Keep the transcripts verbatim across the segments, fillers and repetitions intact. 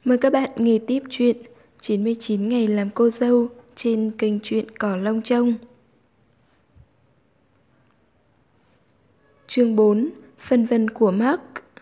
Mời các bạn nghe tiếp chuyện chín mươi chín ngày làm cô dâu trên kênh truyện Cỏ Lông Trông. Chương bốn. Phân vân của Mark.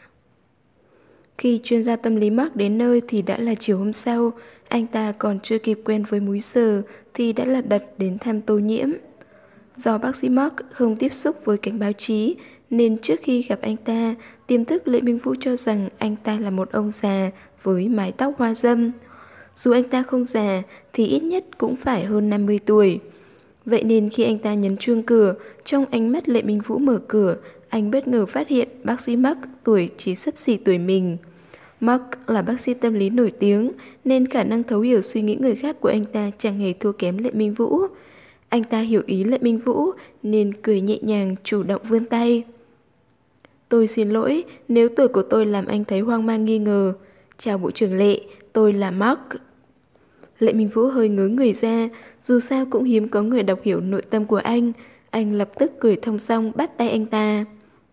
Khi chuyên gia tâm lý Mark đến nơi thì đã là chiều hôm sau. Anh ta còn chưa kịp quen với múi giờ thì đã lật đật đến thăm Tô Nhiễm. Do bác sĩ Mark không tiếp xúc với cánh báo chí nên trước khi gặp anh ta, tiềm thức Lệ Minh Vũ cho rằng anh ta là một ông già với mái tóc hoa râm. Dù anh ta không già thì ít nhất cũng phải hơn năm mươi tuổi. Vậy nên khi anh ta nhấn chuông cửa, trong ánh mắt Lệ Minh Vũ mở cửa, anh bất ngờ phát hiện bác sĩ Mark tuổi chỉ xấp xỉ tuổi mình. Mark là bác sĩ tâm lý nổi tiếng nên khả năng thấu hiểu suy nghĩ người khác của anh ta chẳng hề thua kém Lệ Minh Vũ. Anh ta hiểu ý Lệ Minh Vũ nên cười nhẹ nhàng chủ động vươn tay. Tôi xin lỗi nếu tuổi của tôi làm anh thấy hoang mang nghi ngờ. Chào bộ trưởng Lệ, tôi là Mark. Lệ Minh Vũ hơi ngớ người ra, dù sao cũng hiếm có người đọc hiểu nội tâm của anh. Anh lập tức cười thông dong bắt tay anh ta.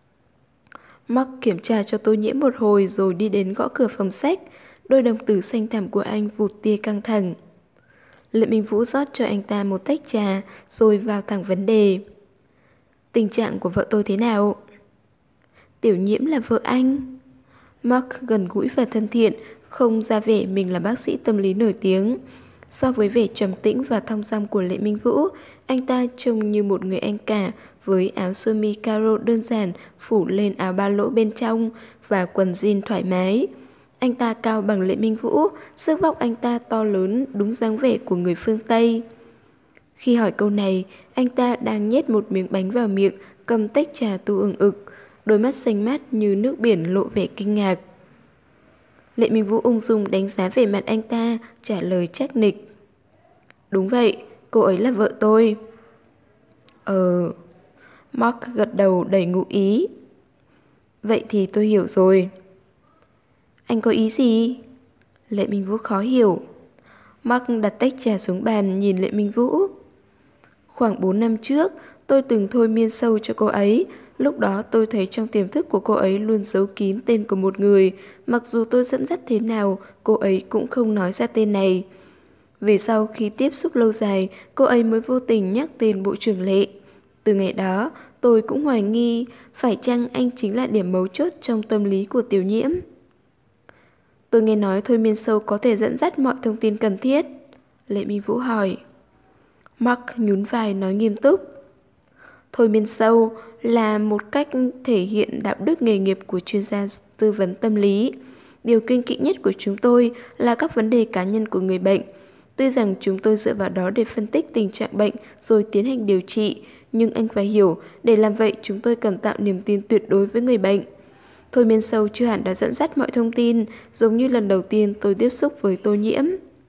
Mark kiểm tra cho Tô Nhiễm một hồi rồi đi đến gõ cửa phòng sách. Đôi đồng tử xanh thẳm của anh vụt tia căng thẳng. Lệ Minh Vũ rót cho anh ta một tách trà rồi vào thẳng vấn đề. Tình trạng của vợ tôi thế nào? Tiểu Nhiễm là vợ anh. Mark gần gũi và thân thiện, không ra vẻ mình là bác sĩ tâm lý nổi tiếng. So với vẻ trầm tĩnh và thong dong của Lệ Minh Vũ, anh ta trông như một người anh cả với áo sơ mi caro đơn giản phủ lên áo ba lỗ bên trong và quần jean thoải mái. Anh ta cao bằng Lệ Minh Vũ, sức vóc anh ta to lớn đúng dáng vẻ của người phương Tây. Khi hỏi câu này, anh ta đang nhét một miếng bánh vào miệng, cầm tách trà tu ừng ực, đôi mắt xanh mát như nước biển lộ vẻ kinh ngạc. Lệ Minh Vũ ung dung đánh giá về mặt anh ta, trả lời chắc nịch. Đúng vậy, cô ấy là vợ tôi. Ờ... Mark gật đầu đầy ngụ ý. Vậy thì tôi hiểu rồi. Anh có ý gì? Lệ Minh Vũ khó hiểu. Mark đặt tách trà xuống bàn nhìn Lệ Minh Vũ. Khoảng bốn năm trước, tôi từng thôi miên sâu cho cô ấy. Lúc đó tôi thấy trong tiềm thức của cô ấy luôn giấu kín tên của một người. Mặc dù tôi dẫn dắt thế nào, cô ấy cũng không nói ra tên này. Về sau khi tiếp xúc lâu dài, cô ấy mới vô tình nhắc tên Bộ trưởng Lệ. Từ ngày đó, tôi cũng hoài nghi phải chăng anh chính là điểm mấu chốt trong tâm lý của Tiểu Nhiễm. Tôi nghe nói thôi miên sâu có thể dẫn dắt mọi thông tin cần thiết. Lệ Minh Vũ hỏi. Mark nhún vai nói nghiêm túc. Thôi miên sâu là một cách thể hiện đạo đức nghề nghiệp của chuyên gia tư vấn tâm lý. Điều kiêng kỵ nhất của chúng tôi là các vấn đề cá nhân của người bệnh. Tuy rằng chúng tôi dựa vào đó để phân tích tình trạng bệnh rồi tiến hành điều trị, nhưng anh phải hiểu, để làm vậy chúng tôi cần tạo niềm tin tuyệt đối với người bệnh. Thôi miên sâu chưa hẳn đã dẫn dắt mọi thông tin, giống như lần đầu tiên tôi tiếp xúc với Tô Nhiễm.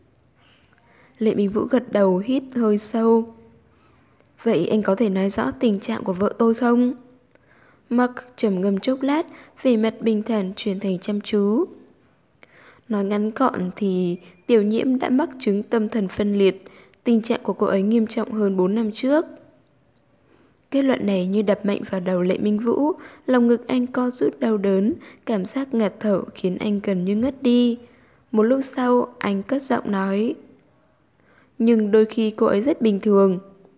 Lệ Minh Vũ gật đầu hít hơi sâu. Vậy anh có thể nói rõ tình trạng của vợ tôi không? Mark trầm ngâm chốc lát, vẻ mặt bình thản chuyển thành chăm chú. Nói ngắn gọn thì Tiểu Nhiễm đã mắc chứng tâm thần phân liệt. Tình trạng của cô ấy nghiêm trọng hơn bốn năm trước. Kết luận này như đập mạnh vào đầu Lệ Minh Vũ. Lòng ngực anh co rút đau đớn, cảm giác ngạt thở khiến anh gần như ngất đi. Một lúc sau anh cất giọng nói. Nhưng đôi khi cô ấy rất bình thường.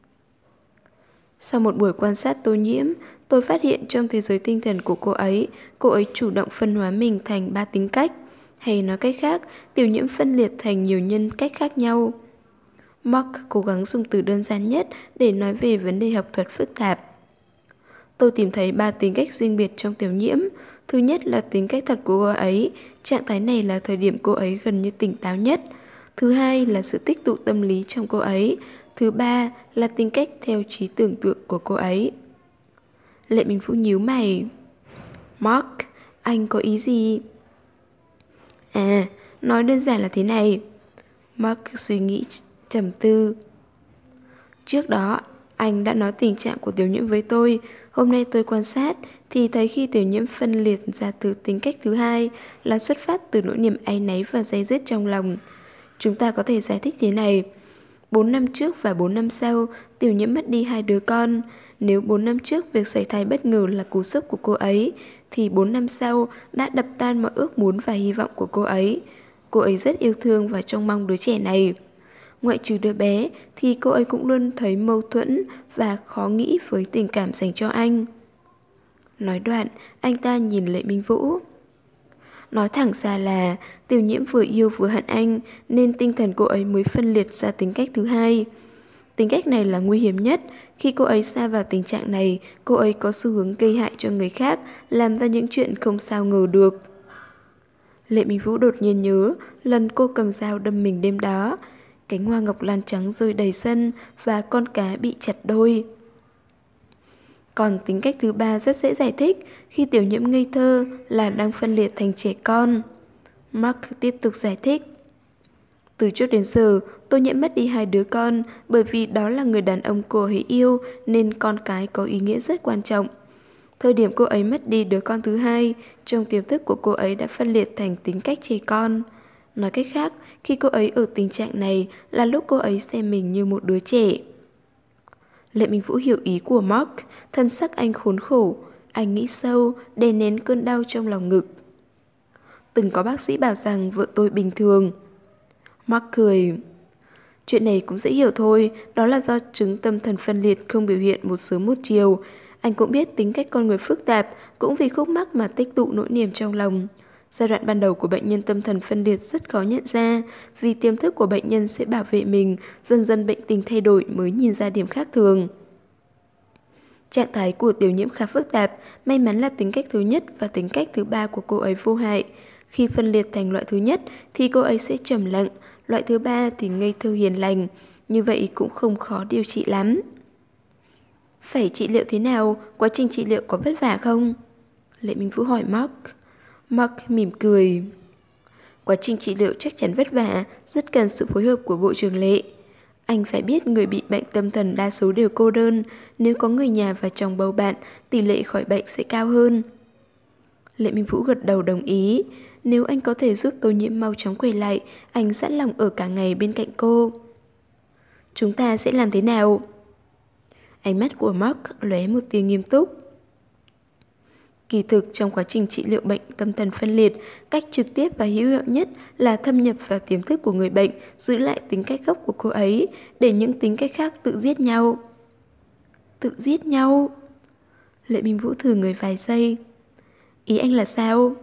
Sau một buổi quan sát Tô Nhiễm, tôi phát hiện trong thế giới tinh thần của cô ấy, cô ấy chủ động phân hóa mình thành ba tính cách. Hay nói cách khác, Tiểu Nhiễm phân liệt thành nhiều nhân cách khác nhau. Mark cố gắng dùng từ đơn giản nhất để nói về vấn đề học thuật phức tạp. Tôi tìm thấy ba tính cách riêng biệt trong Tiểu Nhiễm. Thứ nhất là tính cách thật của cô ấy, trạng thái này là thời điểm cô ấy gần như tỉnh táo nhất. Thứ hai là sự tích tụ tâm lý trong cô ấy. Thứ ba là tính cách theo trí tưởng tượng của cô ấy. Lệ Minh Vũ nhíu mày. Mark, anh có ý gì? À, nói đơn giản là thế này. Mark suy nghĩ trầm tư. Trước đó, anh đã nói tình trạng của Tiểu Nhiễm với tôi. Hôm nay tôi quan sát thì thấy khi Tiểu Nhiễm phân liệt ra từ tính cách thứ hai là xuất phát từ nỗi niềm áy náy và day dứt trong lòng. Chúng ta có thể giải thích thế này. Bốn năm trước và bốn năm sau, Tiểu Nhiễm mất đi hai đứa con. Nếu bốn năm trước việc sảy thai bất ngờ là cú sốc của cô ấy, thì bốn năm sau đã đập tan mọi ước muốn và hy vọng của cô ấy. Cô ấy rất yêu thương và trông mong đứa trẻ này. Ngoại trừ đứa bé thì cô ấy cũng luôn thấy mâu thuẫn và khó nghĩ với tình cảm dành cho anh. Nói đoạn, anh ta nhìn Lệ Minh Vũ. Nói thẳng ra là Tiểu Nhiễm vừa yêu vừa hận anh nên tinh thần cô ấy mới phân liệt ra tính cách thứ hai. Tính cách này là nguy hiểm nhất. Khi cô ấy sa vào tình trạng này, cô ấy có xu hướng gây hại cho người khác, làm ra những chuyện không sao ngờ được. Lệ Minh Vũ đột nhiên nhớ lần cô cầm dao đâm mình đêm đó. Cánh hoa ngọc lan trắng rơi đầy sân và con cá bị chặt đôi. Còn tính cách thứ ba rất dễ giải thích, khi Tiểu Nhiễm ngây thơ là đang phân liệt thành trẻ con. Mark tiếp tục giải thích. Từ trước đến giờ, Tô Nhiễm mất đi hai đứa con bởi vì đó là người đàn ông cô ấy yêu nên con cái có ý nghĩa rất quan trọng. Thời điểm cô ấy mất đi đứa con thứ hai, trong tiềm thức của cô ấy đã phân liệt thành tính cách trẻ con. Nói cách khác, khi cô ấy ở tình trạng này là lúc cô ấy xem mình như một đứa trẻ. Lệ Minh Vũ hiểu ý của Mark, thân sắc anh khốn khổ. Anh nghĩ sâu, đè nén cơn đau trong lòng ngực. Từng có bác sĩ bảo rằng vợ tôi bình thường. Mark cười. Chuyện này cũng dễ hiểu thôi, đó là do chứng tâm thần phân liệt không biểu hiện một sớm một chiều. Anh cũng biết tính cách con người phức tạp, cũng vì khúc mắc mà tích tụ nỗi niềm trong lòng. Giai đoạn ban đầu của bệnh nhân tâm thần phân liệt rất khó nhận ra, vì tiềm thức của bệnh nhân sẽ bảo vệ mình, dần dần bệnh tình thay đổi mới nhìn ra điểm khác thường. Trạng thái của Tiểu Nhiễm khá phức tạp, may mắn là tính cách thứ nhất và tính cách thứ ba của cô ấy vô hại. Khi phân liệt thành loại thứ nhất thì cô ấy sẽ trầm lặng, loại thứ ba thì ngây thơ hiền lành, như vậy cũng không khó điều trị lắm. Phải trị liệu thế nào? Quá trình trị liệu có vất vả không? Lệ Minh Vũ hỏi Mark. Mark mỉm cười. Quá trình trị liệu chắc chắn vất vả, rất cần sự phối hợp của bộ trưởng Lệ. Anh phải biết người bị bệnh tâm thần đa số đều cô đơn, nếu có người nhà và chồng bầu bạn, tỷ lệ khỏi bệnh sẽ cao hơn. Lệ Minh Vũ gật đầu đồng ý. Nếu anh có thể giúp Tô Nhiễm mau chóng quay lại, anh sẵn lòng ở cả ngày bên cạnh cô. Chúng ta sẽ làm thế nào? Ánh mắt của Mark lóe một tia nghiêm túc. Kỳ thực trong quá trình trị liệu bệnh tâm thần phân liệt, cách trực tiếp và hữu hiệu nhất là thâm nhập vào tiềm thức của người bệnh, giữ lại tính cách gốc của cô ấy, để những tính cách khác tự giết nhau. Tự giết nhau? Lệ Minh Vũ thử người vài giây. Ý anh là sao?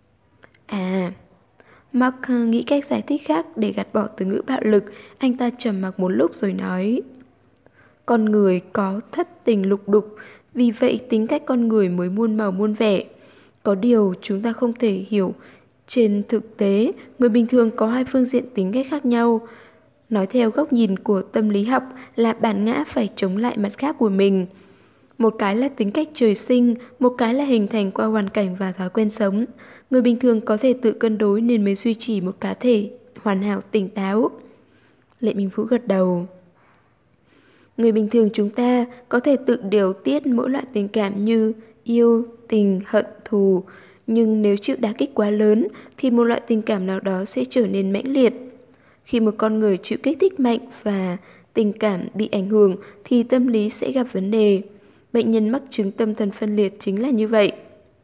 À, Mark nghĩ cách giải thích khác để gạt bỏ từ ngữ bạo lực. Anh ta trầm mặc một lúc rồi nói. Con người có thất tình lục đục, vì vậy tính cách con người mới muôn màu muôn vẻ. Có điều chúng ta không thể hiểu. Trên thực tế, người bình thường có hai phương diện tính cách khác nhau. Nói theo góc nhìn của tâm lý học là bản ngã phải chống lại mặt khác của mình. Một cái là tính cách trời sinh, một cái là hình thành qua hoàn cảnh và thói quen sống. Người bình thường có thể tự cân đối nên mới duy trì một cá thể hoàn hảo tỉnh táo. Lệ Minh Vũ gật đầu. Người bình thường chúng ta có thể tự điều tiết mỗi loại tình cảm như yêu, tình, hận, thù. Nhưng nếu chịu đả kích quá lớn thì một loại tình cảm nào đó sẽ trở nên mãnh liệt. Khi một con người chịu kích thích mạnh và tình cảm bị ảnh hưởng thì tâm lý sẽ gặp vấn đề. Bệnh nhân mắc chứng tâm thần phân liệt chính là như vậy.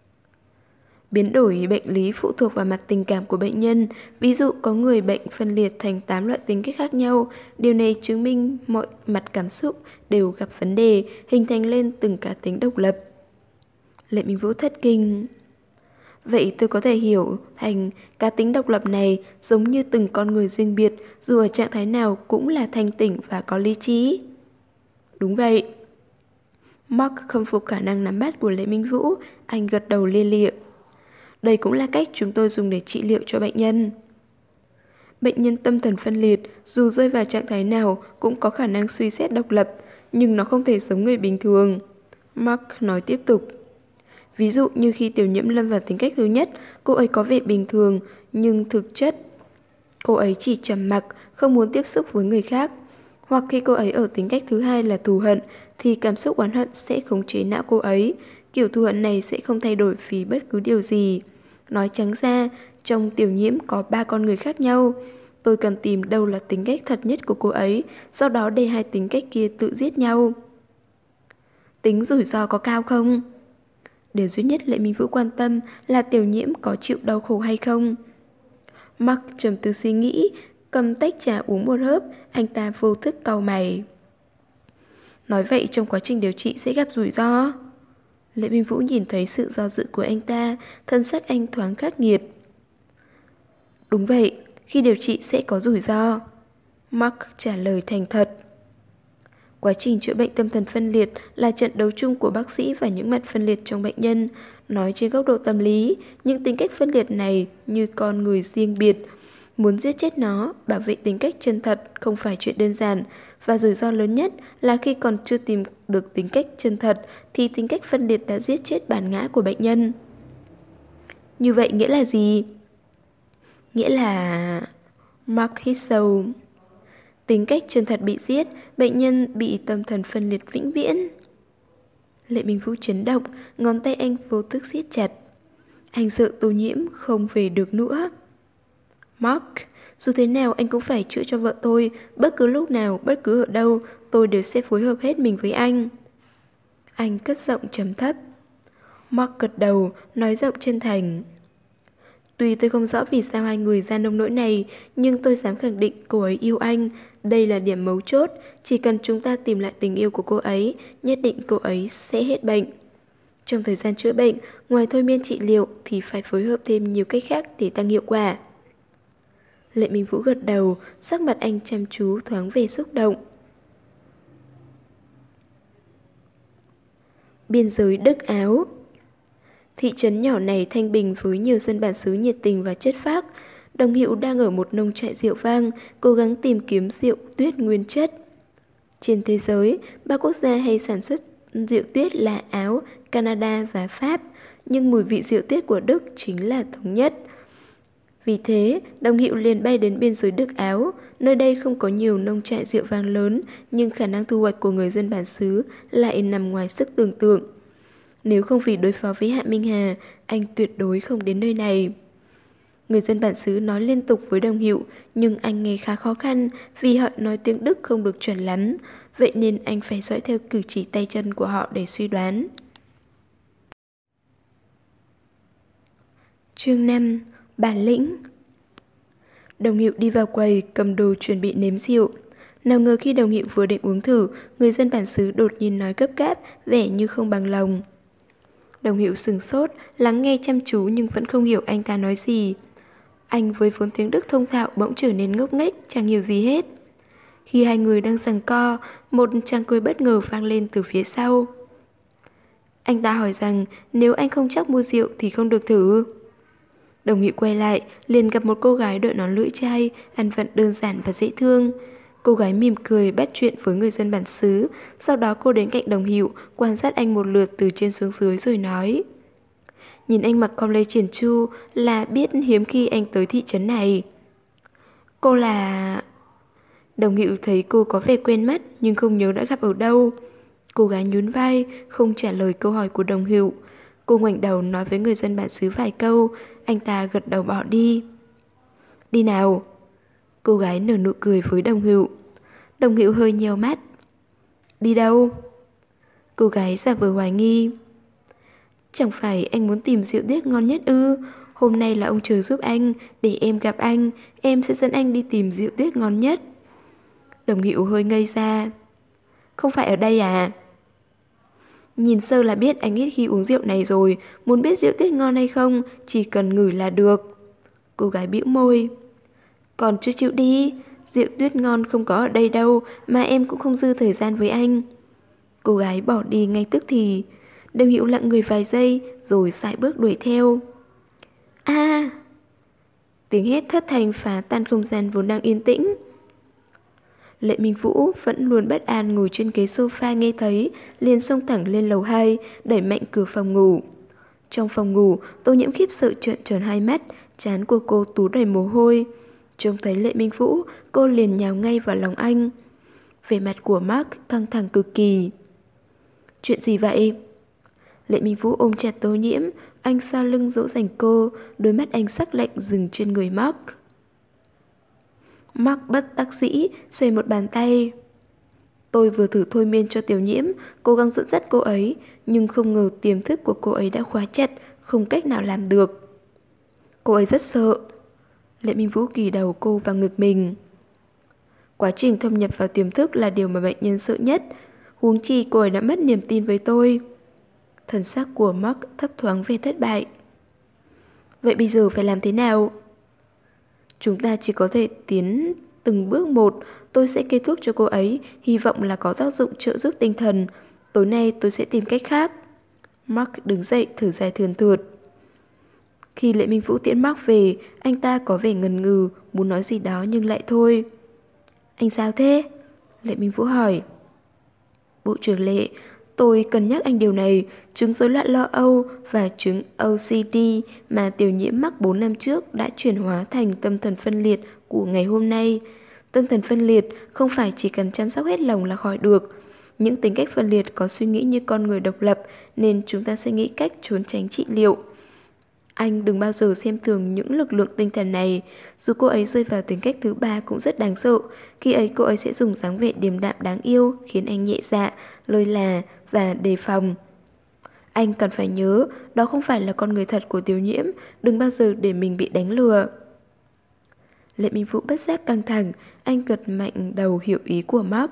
Biến đổi bệnh lý phụ thuộc vào mặt tình cảm của bệnh nhân. Ví dụ có người bệnh phân liệt thành tám loại tính cách khác nhau. Điều này chứng minh mọi mặt cảm xúc đều gặp vấn đề, hình thành lên từng cá tính độc lập. Lệ Minh Vũ thất kinh. Vậy tôi có thể hiểu thành cá tính độc lập này giống như từng con người riêng biệt, dù ở trạng thái nào cũng là thanh tỉnh và có lý trí. Đúng vậy. Mark không phục khả năng nắm bắt của Lệ Minh Vũ, anh gật đầu lia lịa. Đây cũng là cách chúng tôi dùng để trị liệu cho bệnh nhân. Bệnh nhân tâm thần phân liệt, dù rơi vào trạng thái nào cũng có khả năng suy xét độc lập, nhưng nó không thể giống người bình thường. Mark nói tiếp tục. Ví dụ như khi Tiểu Nhiễm lâm vào tính cách thứ nhất, cô ấy có vẻ bình thường, nhưng thực chất cô ấy chỉ trầm mặc, không muốn tiếp xúc với người khác. Hoặc khi cô ấy ở tính cách thứ hai là thù hận, thì cảm xúc oán hận sẽ khống chế não cô ấy. Kiểu thù hận này sẽ không thay đổi vì bất cứ điều gì. Nói trắng ra, trong Tiểu Nhiễm có ba con người khác nhau. Tôi cần tìm đâu là tính cách thật nhất của cô ấy, sau đó để hai tính cách kia tự giết nhau. Tính rủi ro có cao không? Điều duy nhất Lệ Minh Vũ quan tâm là Tiểu Nhiễm có chịu đau khổ hay không. Mark trầm tư suy nghĩ, cầm tách trà uống một hớp, anh ta vô thức cau mày. Nói vậy trong quá trình điều trị sẽ gặp rủi ro. Lệ Minh Vũ nhìn thấy sự do dự của anh ta, thân sắc anh thoáng khắc nghiệt. Đúng vậy, khi điều trị sẽ có rủi ro. Mark trả lời thành thật. Quá trình chữa bệnh tâm thần phân liệt là trận đấu chung của bác sĩ và những mặt phân liệt trong bệnh nhân. Nói trên góc độ tâm lý, những tính cách phân liệt này như con người riêng biệt. Muốn giết chết nó, bảo vệ tính cách chân thật không phải chuyện đơn giản. Và rủi ro lớn nhất là khi còn chưa tìm được tính cách chân thật thì tính cách phân liệt đã giết chết bản ngã của bệnh nhân. Như vậy nghĩa là gì? Nghĩa là... Mark hít sâu. Tính cách chân thật bị giết, bệnh nhân bị tâm thần phân liệt vĩnh viễn. Lệ Minh Vũ chấn động, ngón tay anh vô thức siết chặt. Anh sợ Tô Nhiễm không về được nữa. Mark, dù thế nào anh cũng phải chữa cho vợ tôi. Bất cứ lúc nào, bất cứ ở đâu, tôi đều sẽ phối hợp hết mình với anh. Anh cất giọng trầm thấp. Mark gật đầu, nói giọng chân thành. Tuy tôi không rõ vì sao hai người ra nông nỗi này, nhưng tôi dám khẳng định cô ấy yêu anh. Đây là điểm mấu chốt. Chỉ cần chúng ta tìm lại tình yêu của cô ấy, nhất định cô ấy sẽ hết bệnh. Trong thời gian chữa bệnh, ngoài thôi miên trị liệu thì phải phối hợp thêm nhiều cách khác để tăng hiệu quả. Lệ Minh Vũ gật đầu, sắc mặt anh chăm chú thoáng về xúc động. Biên giới Đức Áo. Thị trấn nhỏ này thanh bình với nhiều dân bản xứ nhiệt tình và chất phác. Đồng Hiệu đang ở một nông trại rượu vang, cố gắng tìm kiếm rượu tuyết nguyên chất. Trên thế giới, ba quốc gia hay sản xuất rượu tuyết là Áo, Canada và Pháp, nhưng mùi vị rượu tuyết của Đức chính là thống nhất. Vì thế, Đồng Hiệu liền bay đến biên giới Đức Áo. Nơi đây không có nhiều nông trại rượu vang lớn, nhưng khả năng thu hoạch của người dân bản xứ lại nằm ngoài sức tưởng tượng. Nếu không vì đối phó với Hạ Minh Hà, anh tuyệt đối không đến nơi này. Người dân bản xứ nói liên tục với Đồng Hiệu, nhưng anh nghe khá khó khăn vì họ nói tiếng Đức không được chuẩn lắm. Vậy nên anh phải dõi theo cử chỉ tay chân của họ để suy đoán. Chương năm. Bản lĩnh. Đồng Hiệu đi vào quầy, cầm đồ chuẩn bị nếm rượu. Nào ngờ khi Đồng Hiệu vừa định uống thử, người dân bản xứ đột nhiên nói gấp gáp, vẻ như không bằng lòng. Đồng Hiệu sửng sốt, lắng nghe chăm chú nhưng vẫn không hiểu anh ta nói gì. Anh với vốn tiếng Đức thông thạo bỗng trở nên ngốc nghếch, chẳng hiểu gì hết. Khi hai người đang giằng co, một tràng cười bất ngờ vang lên từ phía sau. Anh ta hỏi rằng nếu anh không chắc mua rượu thì không được thử. Đồng Hiệu quay lại, liền gặp một cô gái đội nón lưỡi chai, ăn vận đơn giản và dễ thương. Cô gái mỉm cười bắt chuyện với người dân bản xứ, sau đó cô đến cạnh Đồng Hiệu, quan sát anh một lượt từ trên xuống dưới rồi nói. Nhìn anh mặc com lê triển chu là biết hiếm khi anh tới thị trấn này. Cô là... Đồng Hiệu thấy cô có vẻ quen mắt nhưng không nhớ đã gặp ở đâu. Cô gái nhún vai, không trả lời câu hỏi của Đồng Hiệu. Cô ngoảnh đầu nói với người dân bản xứ vài câu, anh ta gật đầu bỏ đi. Đi nào. Cô gái nở nụ cười với Đồng Hiệu. Đồng Hiệu hơi nheo mắt. Đi đâu? Cô gái giả vờ hoài nghi. Chẳng phải anh muốn tìm rượu tuyết ngon nhất ư? Hôm nay là ông trời giúp anh, để em gặp anh, em sẽ dẫn anh đi tìm rượu tuyết ngon nhất. Đồng Hiệu hơi ngây ra. Không phải ở đây à? Nhìn sơ là biết anh ít khi uống rượu này rồi, muốn biết rượu tuyết ngon hay không, chỉ cần ngửi là được. Cô gái bĩu môi. Còn chưa chịu đi, rượu tuyết ngon không có ở đây đâu, mà em cũng không dư thời gian với anh. Cô gái bỏ đi ngay tức thì. Đồng Hiệu lặng người vài giây rồi sải bước đuổi theo. A! À! Tiếng hét thất thanh phá tan không gian vốn đang yên tĩnh. Lệ Minh Vũ vẫn luôn bất an ngồi trên ghế sofa nghe thấy, liền xông thẳng lên lầu hai, đẩy mạnh cửa phòng ngủ. Trong phòng ngủ, Tô Nhiễm khiếp sợ trợn tròn hai mắt, trán của cô túa đầy mồ hôi. Trông thấy Lệ Minh Vũ, cô liền nhào ngay vào lòng anh. Vẻ mặt của Mark căng thẳng cực kỳ. Chuyện gì vậy? Lệ Minh Vũ ôm chặt Tô Nhiễm, anh xoa lưng dỗ dành cô, đôi mắt anh sắc lạnh dừng trên người Mark. Mark bất đắc dĩ, xuề một bàn tay. Tôi vừa thử thôi miên cho Tiểu Nhiễm, cố gắng dẫn dắt cô ấy, nhưng không ngờ tiềm thức của cô ấy đã khóa chặt, không cách nào làm được. Cô ấy rất sợ. Lệ Minh Vũ ghi đầu cô vào ngực mình. Quá trình thâm nhập vào tiềm thức là điều mà bệnh nhân sợ nhất. Huống chi cô ấy đã mất niềm tin với tôi. Thần sắc của Mark thấp thoáng về thất bại. Vậy bây giờ phải làm thế nào? Chúng ta chỉ có thể tiến từng bước một. Tôi sẽ kê thuốc cho cô ấy, hy vọng là có tác dụng trợ giúp tinh thần. Tối nay tôi sẽ tìm cách khác. Mark đứng dậy thở dài thườn thượt. Khi Lệ Minh Vũ tiễn Mark về, anh ta có vẻ ngần ngừ, muốn nói gì đó nhưng lại thôi. Anh sao thế? Lệ Minh Vũ hỏi. Bộ trưởng Lệ, tôi cần nhắc anh điều này, chứng rối loạn lo âu và chứng O C D mà tiểu nhiễm mắc bốn năm trước đã chuyển hóa thành tâm thần phân liệt của ngày hôm nay. Tâm thần phân liệt không phải chỉ cần chăm sóc hết lòng là khỏi được. Những tính cách phân liệt có suy nghĩ như con người độc lập nên chúng ta sẽ nghĩ cách trốn tránh trị liệu. Anh đừng bao giờ xem thường những lực lượng tinh thần này. Dù cô ấy rơi vào tính cách thứ ba cũng rất đáng sợ. Khi ấy cô ấy sẽ dùng dáng vẻ điềm đạm đáng yêu, khiến anh nhẹ dạ, lơi là và đề phòng. Anh cần phải nhớ, đó không phải là con người thật của Tiểu Nhiễm. Đừng bao giờ để mình bị đánh lừa. Lệ Minh Vũ bất giác căng thẳng. Anh gật mạnh đầu hiểu ý của Mark.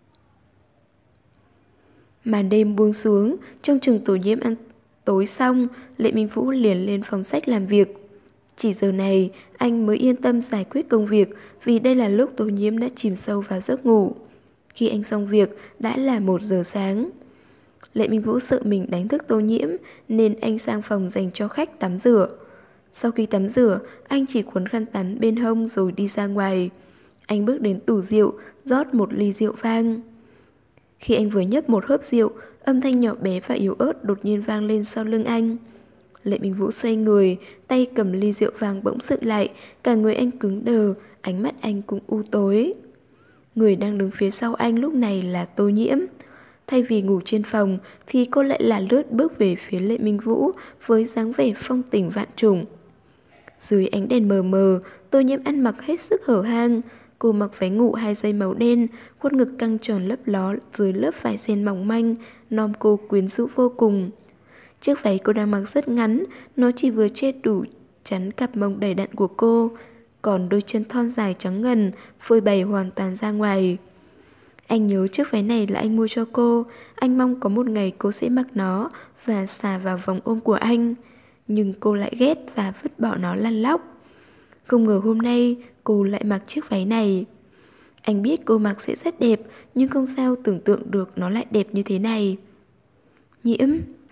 Màn đêm buông xuống, trong chừng Tiểu Nhiễm ăn tối xong, Lệ Minh Vũ liền lên phòng sách làm việc. Chỉ giờ này, anh mới yên tâm giải quyết công việc vì đây là lúc Tô Nhiễm đã chìm sâu vào giấc ngủ. Khi anh xong việc, đã là một giờ sáng. Lệ Minh Vũ sợ mình đánh thức Tô Nhiễm nên anh sang phòng dành cho khách tắm rửa. Sau khi tắm rửa, anh chỉ cuốn khăn tắm bên hông rồi đi ra ngoài. Anh bước đến tủ rượu, rót một ly rượu vang. Khi anh vừa nhấp một hớp rượu, âm thanh nhỏ bé và yếu ớt đột nhiên vang lên sau lưng anh. Lệ Minh Vũ xoay người, tay cầm ly rượu vang bỗng dựng lại, cả người anh cứng đờ, ánh mắt anh cũng u tối. Người đang đứng phía sau anh lúc này là Tô Nhiễm. Thay vì ngủ trên phòng thì cô lại là lướt bước về phía Lệ Minh Vũ với dáng vẻ phong tình vạn trùng. Dưới ánh đèn mờ mờ, Tô Nhiễm ăn mặc hết sức hở hang. Cô mặc váy ngủ hai dây màu đen, khuôn ngực căng tròn lấp ló dưới lớp vải ren mỏng manh, nom cô quyến rũ vô cùng. Chiếc váy cô đang mặc rất ngắn, nó chỉ vừa che đủ chắn cặp mông đầy đặn của cô, còn đôi chân thon dài trắng ngần phơi bày hoàn toàn ra ngoài. Anh nhớ chiếc váy này là anh mua cho cô, anh mong có một ngày cô sẽ mặc nó và xà vào vòng ôm của anh. Nhưng cô lại ghét và vứt bỏ nó lăn lóc. Không ngờ hôm nay cô lại mặc chiếc váy này. Anh biết cô mặc sẽ rất đẹp, nhưng không sao tưởng tượng được nó lại đẹp như thế này. Nhiễm.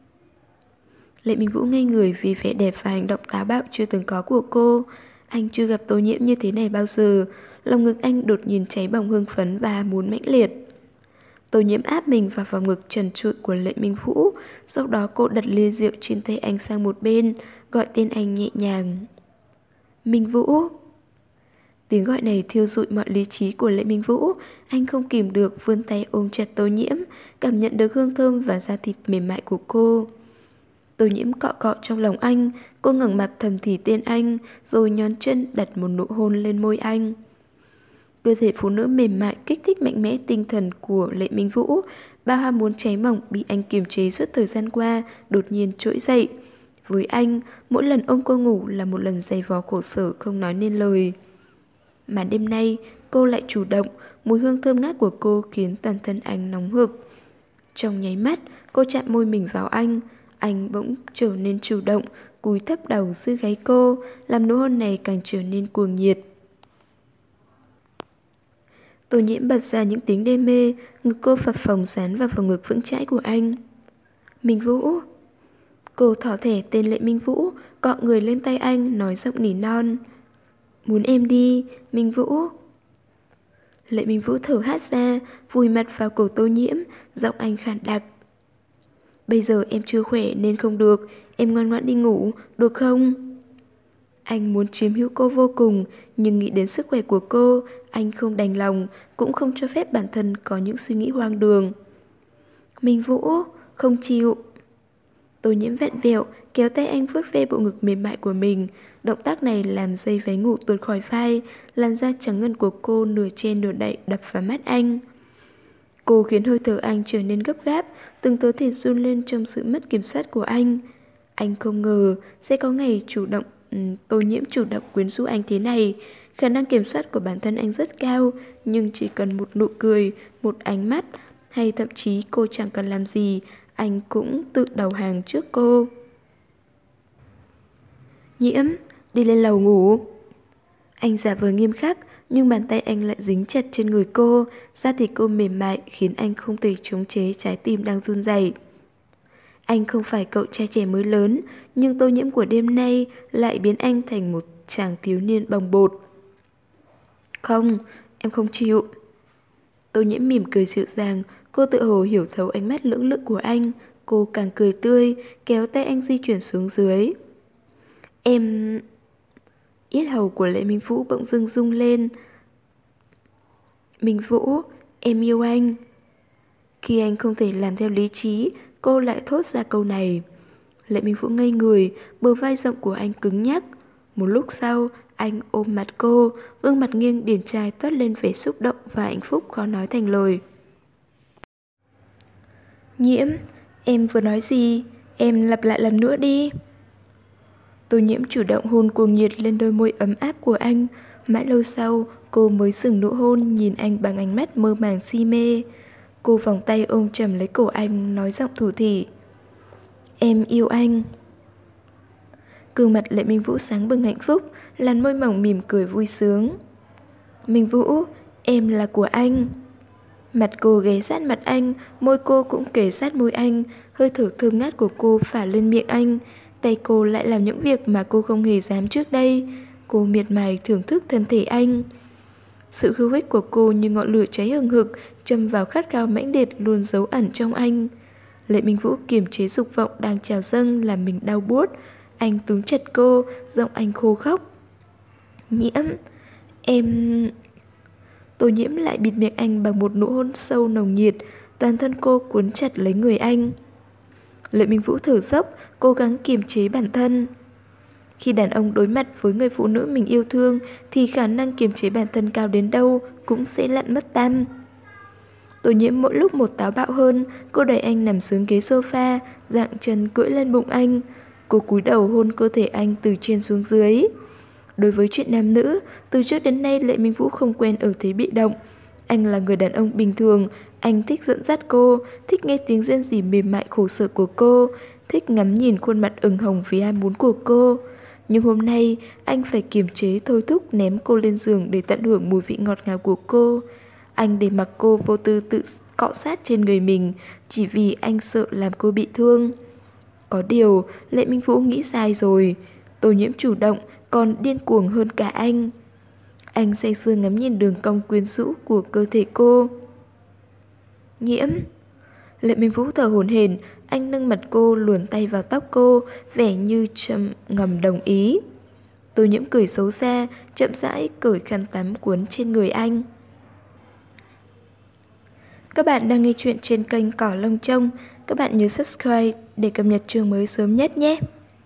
Lệ Minh Vũ ngây người vì vẻ đẹp và hành động táo bạo chưa từng có của cô. Anh chưa gặp Tô Nhiễm như thế này bao giờ. Lòng ngực anh đột nhiên cháy bỏng hưng phấn và muốn mãnh liệt. Tô Nhiễm áp mình vào vòng ngực trần trụi của Lệ Minh Vũ. Sau đó cô đặt ly rượu trên tay anh sang một bên, gọi tên anh nhẹ nhàng. Minh Vũ. Tiếng gọi này thiêu rụi mọi lý trí của Lệ Minh Vũ. Anh không kìm được vươn tay ôm chặt Tô Nhiễm, cảm nhận được hương thơm và da thịt mềm mại của cô. Tô Nhiễm cọ cọ trong lòng anh. Cô ngẩng mặt thầm thì tên anh, rồi nhón chân đặt một nụ hôn lên môi anh. Cơ thể phụ nữ mềm mại kích thích mạnh mẽ tinh thần của Lệ Minh Vũ. Bao ham muốn cháy bỏng bị anh kiềm chế suốt thời gian qua đột nhiên trỗi dậy. Với anh, mỗi lần ôm cô ngủ là một lần giày vò khổ sở không nói nên lời. Mà đêm nay, cô lại chủ động, mùi hương thơm ngát của cô khiến toàn thân anh nóng hực. Trong nháy mắt, cô chạm môi mình vào anh. Anh bỗng trở nên chủ động, cúi thấp đầu dưới gáy cô, làm nụ hôn này càng trở nên cuồng nhiệt. Tô Nhiễm bật ra những tiếng đê mê, ngực cô phập phồng dán vào vòng ngực vững chãi của anh. Minh Vũ. Cô thỏ thẻ tên Lệ Minh Vũ, cọ người lên tay anh, nói giọng nỉ non. Muốn em đi, Minh Vũ. Lệ Minh Vũ thở hắt ra, vùi mặt vào cổ Tô Nhiễm, giọng anh khàn đặc. Bây giờ em chưa khỏe nên không được, em ngoan ngoãn đi ngủ, được không? Anh muốn chiếm hữu cô vô cùng, nhưng nghĩ đến sức khỏe của cô, anh không đành lòng, cũng không cho phép bản thân có những suy nghĩ hoang đường. Minh Vũ, không chịu. Tô Nhiễm vẹn vẹo, kéo tay anh vuốt ve bộ ngực mềm mại của mình. Động tác này làm dây váy ngủ tuột khỏi vai, làn da trắng ngần của cô nửa trên nửa đậy đập vào mắt anh. Cô khiến hơi thở anh trở nên gấp gáp, từng cơ thể run lên trong sự mất kiểm soát của anh. Anh không ngờ sẽ có ngày chủ động um, Tô Nhiễm chủ động quyến rũ anh thế này. Khả năng kiểm soát của bản thân anh rất cao, nhưng chỉ cần một nụ cười, một ánh mắt, hay thậm chí cô chẳng cần làm gì, anh cũng tự đầu hàng trước cô. Nhiễm, đi lên lầu ngủ. Anh giả vờ nghiêm khắc, nhưng bàn tay anh lại dính chặt trên người cô, da thịt cô mềm mại khiến anh không thể chống chế trái tim đang run rẩy. Anh không phải cậu trai trẻ mới lớn, nhưng Tô Nhiễm của đêm nay lại biến anh thành một chàng thiếu niên bồng bột. Không, em không chịu. Tô Nhiễm mỉm cười dịu dàng, cô tự hồ hiểu thấu ánh mắt lưỡng lự của anh. Cô càng cười tươi, kéo tay anh di chuyển xuống dưới. Em... Yết hầu của Lệ Minh Vũ bỗng dưng rung lên. Minh Vũ, em yêu anh. Khi anh không thể làm theo lý trí, cô lại thốt ra câu này. Lệ Minh Vũ ngây người, bờ vai rộng của anh cứng nhắc. Một lúc sau, anh ôm mặt cô, gương mặt nghiêng điển trai toát lên vẻ xúc động và hạnh phúc khó nói thành lời. Nhiễm, em vừa nói gì? Em lặp lại lần nữa đi. Tô Nhiễm chủ động hôn cuồng nhiệt lên đôi môi ấm áp của anh. Mãi lâu sau, cô mới dừng nụ hôn, nhìn anh bằng ánh mắt mơ màng si mê. Cô vòng tay ôm chầm lấy cổ anh, nói giọng thủ thỉ. Em yêu anh. Gương mặt Lệ Minh Vũ sáng bừng hạnh phúc, làn môi mỏng mỉm cười vui sướng. Minh Vũ, em là của anh. Mặt cô ghé sát mặt anh, môi cô cũng kề sát môi anh, hơi thở thơm ngát của cô phả lên miệng anh. Tay cô lại làm những việc mà cô không hề dám trước đây. Cô miệt mài thưởng thức thân thể anh. Sự khiêu khích của cô như ngọn lửa cháy hừng hực, châm vào khát khao mãnh liệt luôn giấu ẩn trong anh. Lệ Minh Vũ kiềm chế dục vọng đang trào dâng làm mình đau buốt. Anh túm chặt cô, giọng anh khô khóc. Nhiễm, em... Tô Nhiễm lại bịt miệng anh bằng một nụ hôn sâu nồng nhiệt, toàn thân cô cuốn chặt lấy người anh. Lệ Minh Vũ thở dốc, cố gắng kiềm chế bản thân. Khi đàn ông đối mặt với người phụ nữ mình yêu thương thì khả năng kiềm chế bản thân cao đến đâu cũng sẽ lặn mất tăm. Tô Nhiễm mỗi lúc một táo bạo hơn, cô đẩy anh nằm xuống ghế sofa, dạng chân cưỡi lên bụng anh. Cô cúi đầu hôn cơ thể anh từ trên xuống dưới. Đối với chuyện nam nữ, từ trước đến nay Lệ Minh Vũ không quen ở thế bị động. Anh là người đàn ông bình thường, anh thích dẫn dắt cô, thích nghe tiếng rên rỉ mềm mại khổ sở của cô, thích ngắm nhìn khuôn mặt ửng hồng vì ham muốn của cô. Nhưng hôm nay, anh phải kiềm chế thôi thúc ném cô lên giường để tận hưởng mùi vị ngọt ngào của cô. Anh để mặc cô vô tư tự cọ sát trên người mình, chỉ vì anh sợ làm cô bị thương. Có điều, Lệ Minh Vũ nghĩ sai rồi. Tô Nhiễm chủ động, còn điên cuồng hơn cả anh. Anh say sưa ngắm nhìn đường cong quyến rũ của cơ thể cô. Nhiễm. Lệ Minh Vũ thở hổn hển, anh nâng mặt cô, luồn tay vào tóc cô, vẻ như trầm ngầm đồng ý. Tô Nhiễm cười xấu xa, chậm rãi cởi khăn tắm cuốn trên người anh. Các bạn đang nghe chuyện trên kênh Cỏ Lông Trông. Các bạn nhớ subscribe để cập nhật chương mới sớm nhất nhé.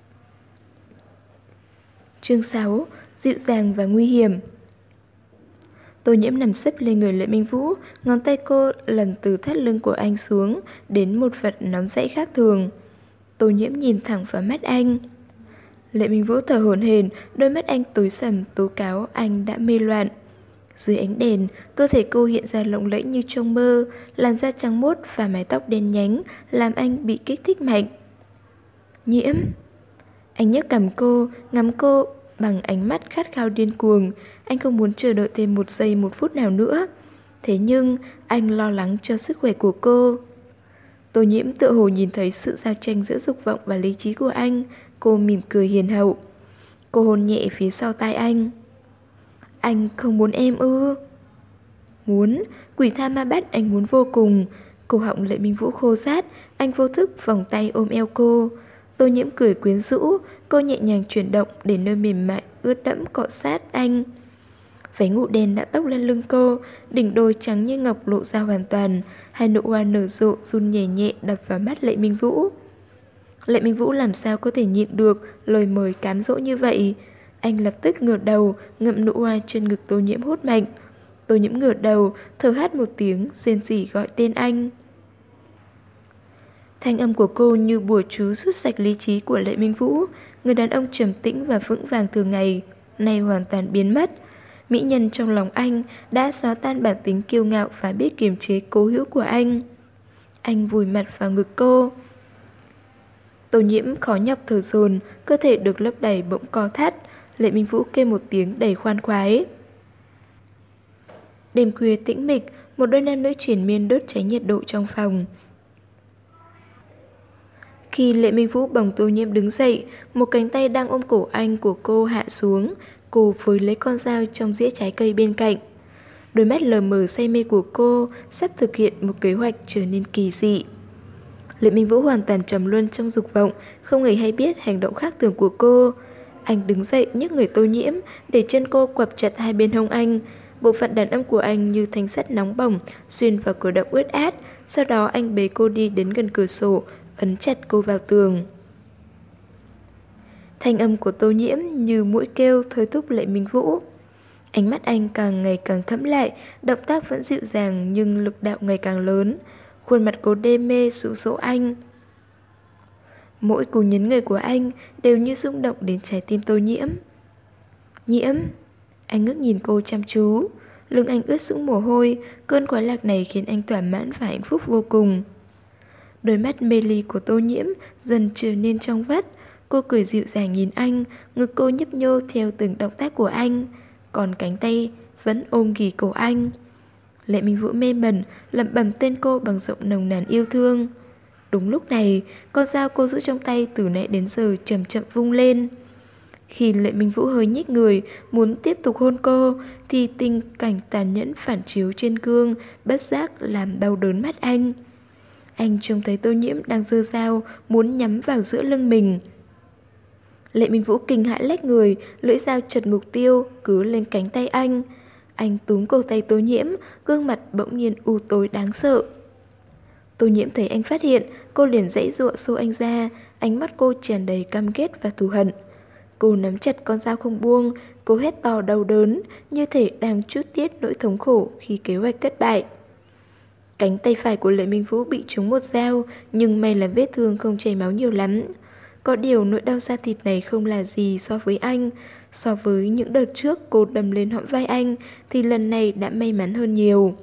Chương sáu. Dịu dàng và nguy hiểm. Tô Nhiễm nằm xếp lên người Lệ Minh Vũ, ngón tay cô lần từ thắt lưng của anh xuống đến một vật nóng rãy khác thường. Tô Nhiễm nhìn thẳng vào mắt anh. Lệ Minh Vũ thở hổn hển, đôi mắt anh tối sầm tố cáo anh đã mê loạn. Dưới ánh đèn, cơ thể cô hiện ra lộng lẫy như trong mơ, làn da trắng muốt và mái tóc đen nhánh làm anh bị kích thích mạnh. Nhiễm. Anh nhấc cằm cô, ngắm cô bằng ánh mắt khát khao điên cuồng. Anh không muốn chờ đợi thêm một giây một phút nào nữa. Thế nhưng anh lo lắng cho sức khỏe của cô. Tô Nhiễm tựa hồ nhìn thấy sự giao tranh giữa dục vọng và lý trí của anh. Cô mỉm cười hiền hậu. Cô hôn nhẹ phía sau tai anh. Anh không muốn em ư? Muốn, quỷ tha ma bắt anh muốn vô cùng. Cổ họng Lệ Minh Vũ khô rát, anh vô thức vòng tay ôm eo cô. Tô Nhiễm cười quyến rũ, cô nhẹ nhàng chuyển động để nơi mềm mại ướt đẫm cọ sát anh. Váy ngủ đen đã tóc lên lưng cô, đỉnh đồi trắng như ngọc lộ ra hoàn toàn, hai nụ hoa nở rộ run nhẹ nhẹ đập vào mắt Lệ Minh Vũ. Lệ Minh Vũ làm sao có thể nhịn được lời mời cám dỗ như vậy. Anh lập tức ngửa đầu, ngậm nụ hoa trên ngực Tô Nhiễm hút mạnh. Tô Nhiễm ngửa đầu, thở hắt một tiếng, rên rỉ gọi tên anh. Thanh âm của cô như bùa chú rút sạch lý trí của Lệ Minh Vũ. Người đàn ông trầm tĩnh và vững vàng thường ngày nay hoàn toàn biến mất. Mỹ nhân trong lòng anh đã xóa tan bản tính kiêu ngạo và biết kiềm chế cố hữu của anh. Anh vùi mặt vào ngực cô. Tô Nhiễm khó nhọc thở dồn, cơ thể được lấp đầy bỗng co thắt. Lệ Minh Vũ kêu một tiếng đầy khoan khoái. Đêm khuya tĩnh mịch, một đôi nam nữ triền miên đốt cháy nhiệt độ trong phòng. Khi Lệ Minh Vũ bồng Tô Nhiễm đứng dậy, một cánh tay đang ôm cổ anh của cô hạ xuống. Cô với lấy con dao trong dĩa trái cây bên cạnh. Đôi mắt lờ mờ say mê của cô sắp thực hiện một kế hoạch trở nên kỳ dị. Lệ Minh Vũ hoàn toàn trầm luân trong dục vọng, không hề hay biết hành động khác thường của cô. Anh đứng dậy nhấc người Tô Nhiễm, để chân cô quặp chặt hai bên hông anh. Bộ phận đàn ông của anh như thanh sắt nóng bỏng xuyên vào cổ động ướt át. Sau đó anh bế cô đi đến gần cửa sổ, ấn chặt cô vào tường. Thanh âm của Tô Nhiễm như mũi kêu thôi thúc Lệ Minh Vũ. Ánh mắt anh càng ngày càng thẫm lại, động tác vẫn dịu dàng nhưng lực đạo ngày càng lớn. Khuôn mặt cô đê mê dụ dỗ anh. Mỗi cú nhấn người của anh đều như rung động đến trái tim Tô Nhiễm. Nhiễm. Anh ngước nhìn cô chăm chú. Lưng anh ướt sũng mồ hôi. Cơn khoái lạc này khiến anh thỏa mãn và hạnh phúc vô cùng. Đôi mắt mê ly của Tô Nhiễm dần trở nên trong vắt. Cô cười dịu dàng nhìn anh. Ngực cô nhấp nhô theo từng động tác của anh, còn cánh tay vẫn ôm ghì cổ anh. Lệ Minh Vũ mê mẩn lẩm bẩm tên cô bằng giọng nồng nàn yêu thương. Đúng lúc này, con dao cô giữ trong tay từ nãy đến giờ chậm chậm vung lên. Khi Lệ Minh Vũ hơi nhích người muốn tiếp tục hôn cô, thì tình cảnh tàn nhẫn phản chiếu trên gương bất giác làm đau đớn mắt anh. Anh trông thấy Tô Nhiễm đang giơ dao muốn nhắm vào giữa lưng mình. Lệ Minh Vũ kinh hãi lách người, lưỡi dao chật mục tiêu cứ lên cánh tay anh. Anh túm cổ tay Tô Nhiễm, gương mặt bỗng nhiên u tối đáng sợ. Tô Nhiễm thấy anh phát hiện, cô liền giãy giụa xô anh ra, ánh mắt cô tràn đầy căm ghét và thù hận. Cô nắm chặt con dao không buông, cô hét to đau đớn, như thể đang trút tiết nỗi thống khổ khi kế hoạch thất bại. Cánh tay phải của Lệ Minh Vũ bị trúng một dao, nhưng may là vết thương không chảy máu nhiều lắm. Có điều nỗi đau da thịt này không là gì so với anh. So với những đợt trước cô đâm lên hõm vai anh, thì lần này đã may mắn hơn nhiều.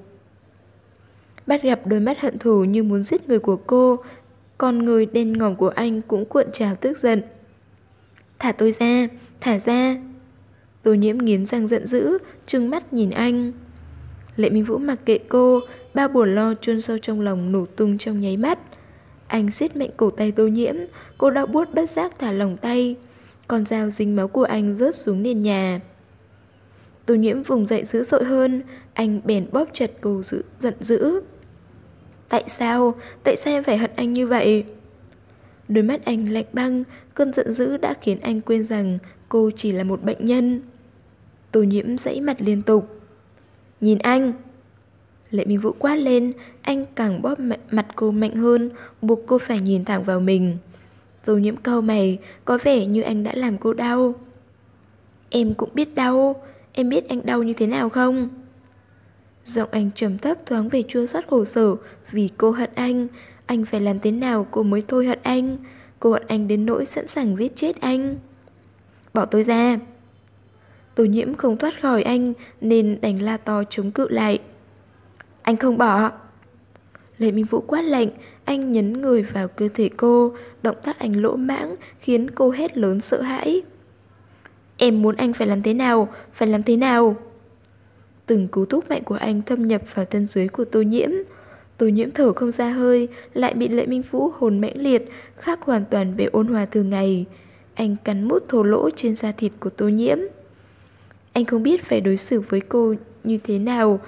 Bắt gặp đôi mắt hận thù như muốn giết người của cô, con người đen ngòm của anh cũng cuộn trào tức giận. Thả tôi ra, thả ra. Tô Nhiễm nghiến răng giận dữ, trừng mắt nhìn anh. Lệ Minh Vũ mặc kệ cô, bao buồn lo chôn sâu trong lòng nổ tung trong nháy mắt. Anh siết mạnh cổ tay Tô Nhiễm, cô đau buốt bất giác thả lỏng tay. Con dao dính máu của anh rớt xuống nền nhà. Tô Nhiễm vùng dậy dữ dội hơn, anh bèn bóp chặt cô dữ, giận dữ. Tại sao? Tại sao em phải hận anh như vậy? Đôi mắt anh lạnh băng, cơn giận dữ đã khiến anh quên rằng cô chỉ là một bệnh nhân. Tô Nhiễm giãy mặt liên tục. Nhìn anh! Lệ Minh Vũ quát lên, anh càng bóp mặt cô mạnh hơn, buộc cô phải nhìn thẳng vào mình. Tô Nhiễm cau mày, có vẻ như anh đã làm cô đau. Em cũng biết đau, em biết anh đau như thế nào không? Giọng anh trầm thấp thoáng về chua xót khổ sở vì cô hận anh. Anh phải làm thế nào cô mới thôi hận anh? Cô hận anh đến nỗi sẵn sàng giết chết anh. Bỏ tôi ra! Tô Nhiễm không thoát khỏi anh nên đành la to chống cự lại. Anh không bỏ! Lệ Minh Vũ quát lạnh, anh nhấn người vào cơ thể cô, động tác anh lỗ mãng khiến cô hét lớn sợ hãi. Em muốn anh phải làm thế nào? Phải làm thế nào? Từng cú thúc mạnh của anh thâm nhập vào thân dưới của Tô Nhiễm. Tô Nhiễm thở không ra hơi, lại bị Lệ Minh Vũ hồn mãnh liệt, khác hoàn toàn về ôn hòa thường ngày. Anh cắn mút thô lỗ trên da thịt của Tô Nhiễm. Anh không biết phải đối xử với cô như thế nào.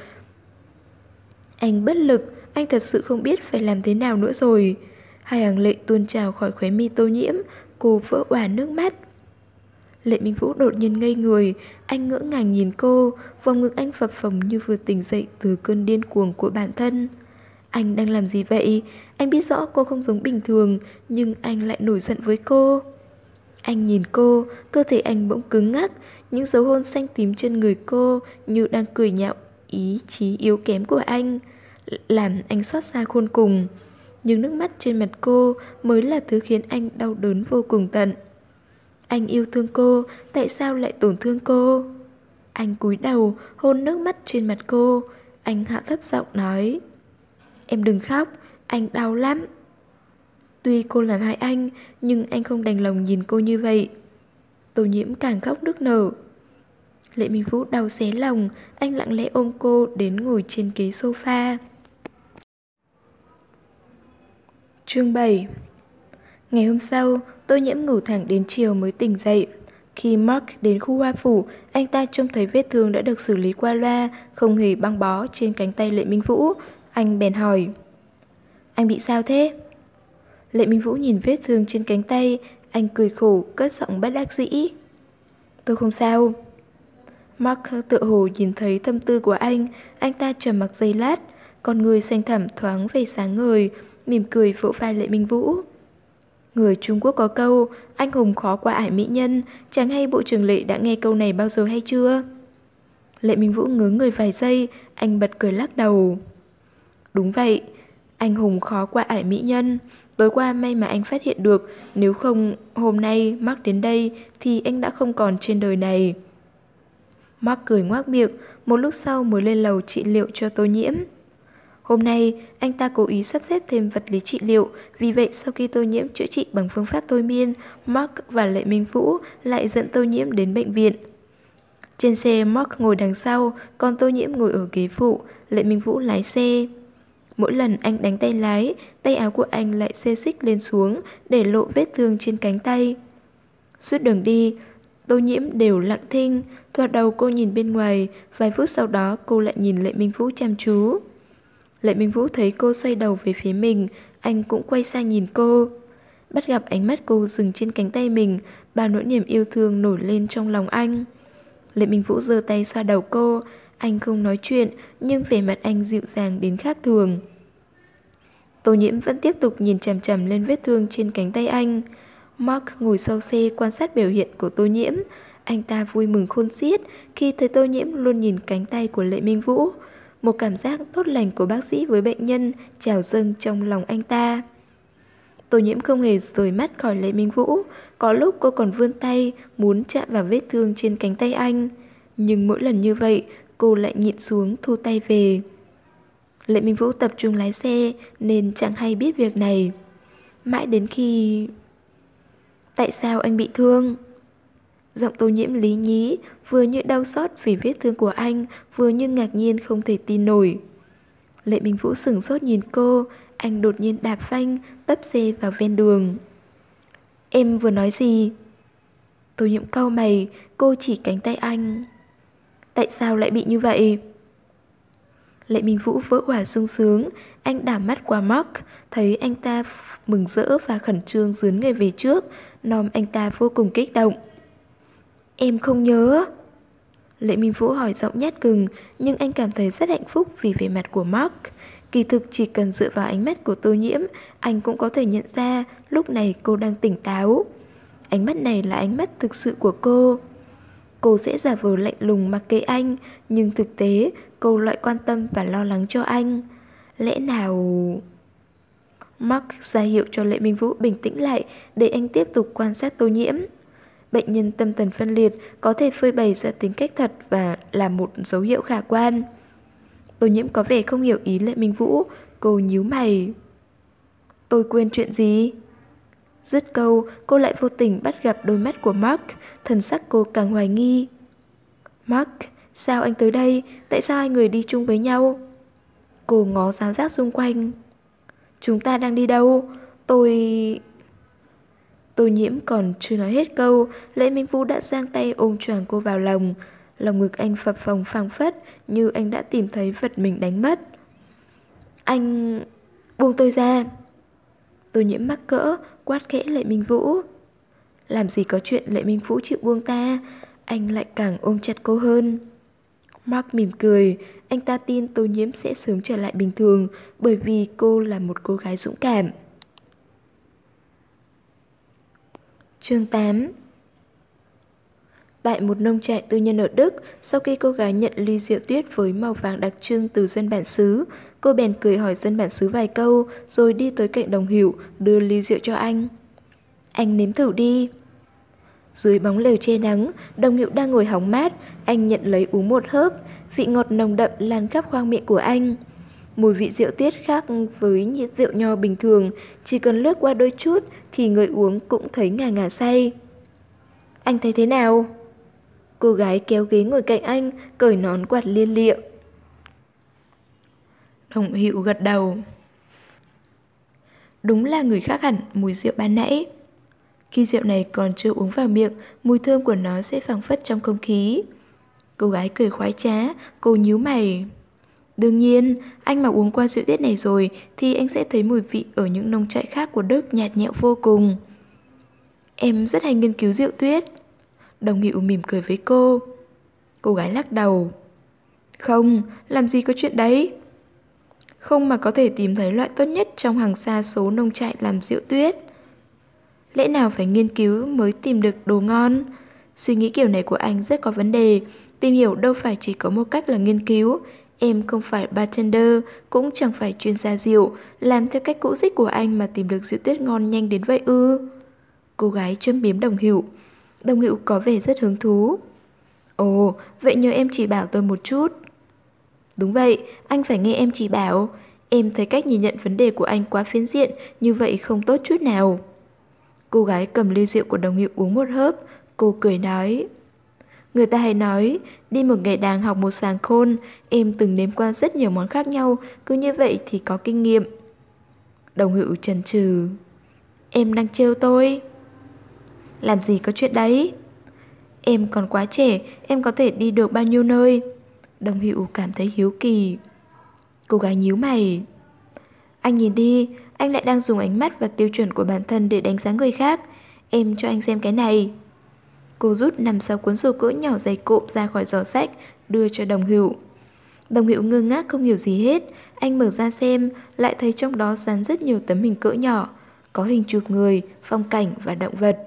Anh bất lực, anh thật sự không biết phải làm thế nào nữa rồi. Hai hàng lệ tuôn trào khỏi khóe mi Tô Nhiễm, cô vỡ òa nước mắt. Lệ Minh Vũ đột nhiên ngây người, anh ngỡ ngàng nhìn cô, vòng ngực anh phập phồng như vừa tỉnh dậy từ cơn điên cuồng của bản thân. Anh đang làm gì vậy? Anh biết rõ cô không giống bình thường, nhưng anh lại nổi giận với cô. Anh nhìn cô, cơ thể anh bỗng cứng ngắc, những dấu hôn xanh tím trên người cô như đang cười nhạo ý chí yếu kém của anh, làm anh xót xa khôn cùng. Nhưng nước mắt trên mặt cô mới là thứ khiến anh đau đớn vô cùng tận. Anh yêu thương cô, tại sao lại tổn thương cô? Anh cúi đầu, hôn nước mắt trên mặt cô. Anh hạ thấp giọng nói: Em đừng khóc, anh đau lắm. Tuy cô làm hại anh, nhưng anh không đành lòng nhìn cô như vậy. Tô Nhiễm càng khóc nức nở. Lệ Minh Vũ đau xé lòng, anh lặng lẽ ôm cô đến ngồi trên ghế sofa. Chương bảy. Ngày hôm sau, Tô Nhiễm ngủ thẳng đến chiều mới tỉnh dậy. Khi Mark đến khu hoa phủ, anh ta trông thấy vết thương đã được xử lý qua loa, không hề băng bó trên cánh tay Lệ Minh Vũ. Anh bèn hỏi: Anh bị sao thế? Lệ Minh Vũ nhìn vết thương trên cánh tay, anh cười khổ, cất giọng bất đắc dĩ: Tôi không sao. Mark tự hồ nhìn thấy tâm tư của anh, anh ta trầm mặc giây lát, con người xanh thẳm thoáng về sáng ngời, mỉm cười vỗ vai Lệ Minh Vũ. Người Trung Quốc có câu, anh hùng khó qua ải mỹ nhân, chẳng hay Bộ trưởng Lệ đã nghe câu này bao giờ hay chưa? Lệ Minh Vũ ngớ người vài giây, anh bật cười lắc đầu. Đúng vậy, anh hùng khó qua ải mỹ nhân. Tối qua may mà anh phát hiện được, nếu không hôm nay Mark đến đây thì anh đã không còn trên đời này. Mark cười ngoác miệng, một lúc sau mới lên lầu trị liệu cho Tô Nhiễm. Hôm nay, anh ta cố ý sắp xếp thêm vật lý trị liệu, vì vậy sau khi Tô Nhiễm chữa trị bằng phương pháp thôi miên, Mark và Lệ Minh Vũ lại dẫn Tô Nhiễm đến bệnh viện. Trên xe, Mark ngồi đằng sau, còn Tô Nhiễm ngồi ở ghế phụ, Lệ Minh Vũ lái xe. Mỗi lần anh đánh tay lái, tay áo của anh lại xê xích lên xuống để lộ vết thương trên cánh tay. Suốt đường đi, Tô Nhiễm đều lặng thinh, thoạt đầu cô nhìn bên ngoài, vài phút sau đó cô lại nhìn Lệ Minh Vũ chăm chú. Lệ Minh Vũ thấy cô xoay đầu về phía mình, anh cũng quay sang nhìn cô. Bắt gặp ánh mắt cô dừng trên cánh tay mình, bao nỗi niềm yêu thương nổi lên trong lòng anh. Lệ Minh Vũ giơ tay xoa đầu cô, anh không nói chuyện, nhưng vẻ mặt anh dịu dàng đến khác thường. Tô Nhiễm vẫn tiếp tục nhìn chằm chằm lên vết thương trên cánh tay anh. Mark ngồi sau xe quan sát biểu hiện của Tô Nhiễm. Anh ta vui mừng khôn xiết khi thấy Tô Nhiễm luôn nhìn cánh tay của Lệ Minh Vũ. Một cảm giác tốt lành của bác sĩ với bệnh nhân trào dâng trong lòng anh ta. Tô Nhiễm không hề rời mắt khỏi Lệ Minh Vũ. Có lúc cô còn vươn tay muốn chạm vào vết thương trên cánh tay anh, nhưng mỗi lần như vậy cô lại nhịn xuống thu tay về. Lệ Minh Vũ tập trung lái xe nên chẳng hay biết việc này. Mãi đến khi... Tại sao anh bị thương? Giọng Tô Nhiễm lý nhí, vừa như đau xót vì vết thương của anh, vừa như ngạc nhiên không thể tin nổi. Lệ Minh Vũ sửng sốt nhìn cô, anh đột nhiên đạp phanh, tấp xe vào ven đường. Em vừa nói gì? Tô Nhiễm cau mày, cô chỉ cánh tay anh. Tại sao lại bị như vậy? Lệ Minh Vũ vỡ òa sung sướng, anh đảo mắt qua Mark, thấy anh ta mừng rỡ và khẩn trương dướn người về trước, nom anh ta vô cùng kích động. Em không nhớ. Lệ Minh Vũ hỏi giọng nhát gừng, nhưng anh cảm thấy rất hạnh phúc vì vẻ mặt của Mark. Kỳ thực chỉ cần dựa vào ánh mắt của Tô Nhiễm, anh cũng có thể nhận ra lúc này cô đang tỉnh táo. Ánh mắt này là ánh mắt thực sự của cô. Cô sẽ giả vờ lạnh lùng mặc kệ anh, nhưng thực tế cô lại quan tâm và lo lắng cho anh. Lẽ nào... Mark ra hiệu cho Lệ Minh Vũ bình tĩnh lại để anh tiếp tục quan sát Tô Nhiễm. Bệnh nhân tâm thần phân liệt có thể phơi bày ra tính cách thật và là một dấu hiệu khả quan. Tô Nhiễm có vẻ không hiểu ý Lệ Minh Vũ, cô nhíu mày. Tôi quên chuyện gì? Dứt câu, cô lại vô tình bắt gặp đôi mắt của Mark, thần sắc cô càng hoài nghi. Mark, sao anh tới đây? Tại sao hai người đi chung với nhau? Cô ngó giáo giác xung quanh. Chúng ta đang đi đâu? Tôi... Tô Nhiễm còn chưa nói hết câu, Lệ Minh Vũ đã giang tay ôm choàng cô vào lòng. Lòng ngực anh phập phồng phảng phất như anh đã tìm thấy vật mình đánh mất. Anh... buông tôi ra. Tô Nhiễm mắc cỡ, quát khẽ Lệ Minh Vũ. Làm gì có chuyện Lệ Minh Vũ chịu buông ta, anh lại càng ôm chặt cô hơn. Mark mỉm cười, anh ta tin Tô Nhiễm sẽ sớm trở lại bình thường bởi vì cô là một cô gái dũng cảm. Chương tám. Tại một nông trại tư nhân ở Đức, sau khi cô gái nhận ly rượu tuyết với màu vàng đặc trưng từ dân bản xứ, cô bèn cười hỏi dân bản xứ vài câu rồi đi tới cạnh đồng hữu đưa ly rượu cho anh. Anh nếm thử đi. Dưới bóng lều che nắng, Đồng Hiệu đang ngồi hóng mát, anh nhận lấy uống một hớp, vị ngọt nồng đậm lan khắp khoang miệng của anh. Mùi vị rượu tuyết khác với nhiệt rượu nho bình thường, chỉ cần lướt qua đôi chút thì người uống cũng thấy ngà ngà say. Anh thấy thế nào? Cô gái kéo ghế ngồi cạnh anh, cởi nón quạt lia lịa. Đồng Hiệu gật đầu. Đúng là người khác hẳn mùi rượu ban nãy. Khi rượu này còn chưa uống vào miệng, mùi thơm của nó sẽ phảng phất trong không khí. Cô gái cười khoái trá, cô nhíu mày. Đương nhiên, anh mà uống qua rượu tiết này rồi thì anh sẽ thấy mùi vị ở những nông trại khác của Đức nhạt nhẽo vô cùng. Em rất hay nghiên cứu rượu tuyết. Đồng Hiệu mỉm cười với cô. Cô gái lắc đầu. Không, làm gì có chuyện đấy. Không mà có thể tìm thấy loại tốt nhất trong hàng xa số nông trại làm rượu tuyết. Lẽ nào phải nghiên cứu mới tìm được đồ ngon? Suy nghĩ kiểu này của anh rất có vấn đề. Tìm hiểu đâu phải chỉ có một cách là nghiên cứu. Em không phải bartender, cũng chẳng phải chuyên gia rượu. Làm theo cách cũ dích của anh mà tìm được rượu tuyết ngon nhanh đến vậy ư? Cô gái châm biếm Đồng Hiệu. Đồng Hiệu có vẻ rất hứng thú. Ồ, vậy nhờ em chỉ bảo tôi một chút. Đúng vậy, anh phải nghe em chỉ bảo. Em thấy cách nhìn nhận vấn đề của anh quá phiến diện, như vậy không tốt chút nào. Cô gái cầm ly rượu của Đồng Hiệu uống một hớp. Cô cười nói. Người ta hay nói, đi một ngày đàng học một sàng khôn. Em từng nếm qua rất nhiều món khác nhau, cứ như vậy thì có kinh nghiệm. Đồng Hiệu chần chừ. Em đang trêu tôi. Làm gì có chuyện đấy. Em còn quá trẻ, em có thể đi được bao nhiêu nơi. Đồng Hiệu cảm thấy hiếu kỳ. Cô gái nhíu mày. Anh nhìn đi, anh lại đang dùng ánh mắt và tiêu chuẩn của bản thân để đánh giá người khác. Em cho anh xem cái này. Cô rút nằm sau cuốn sổ cỡ nhỏ dày cộm ra khỏi giỏ sách, đưa cho Đồng Hiệu. Đồng Hiệu ngơ ngác không hiểu gì hết. Anh mở ra xem, lại thấy trong đó dán rất nhiều tấm hình cỡ nhỏ, có hình chụp người, phong cảnh và động vật.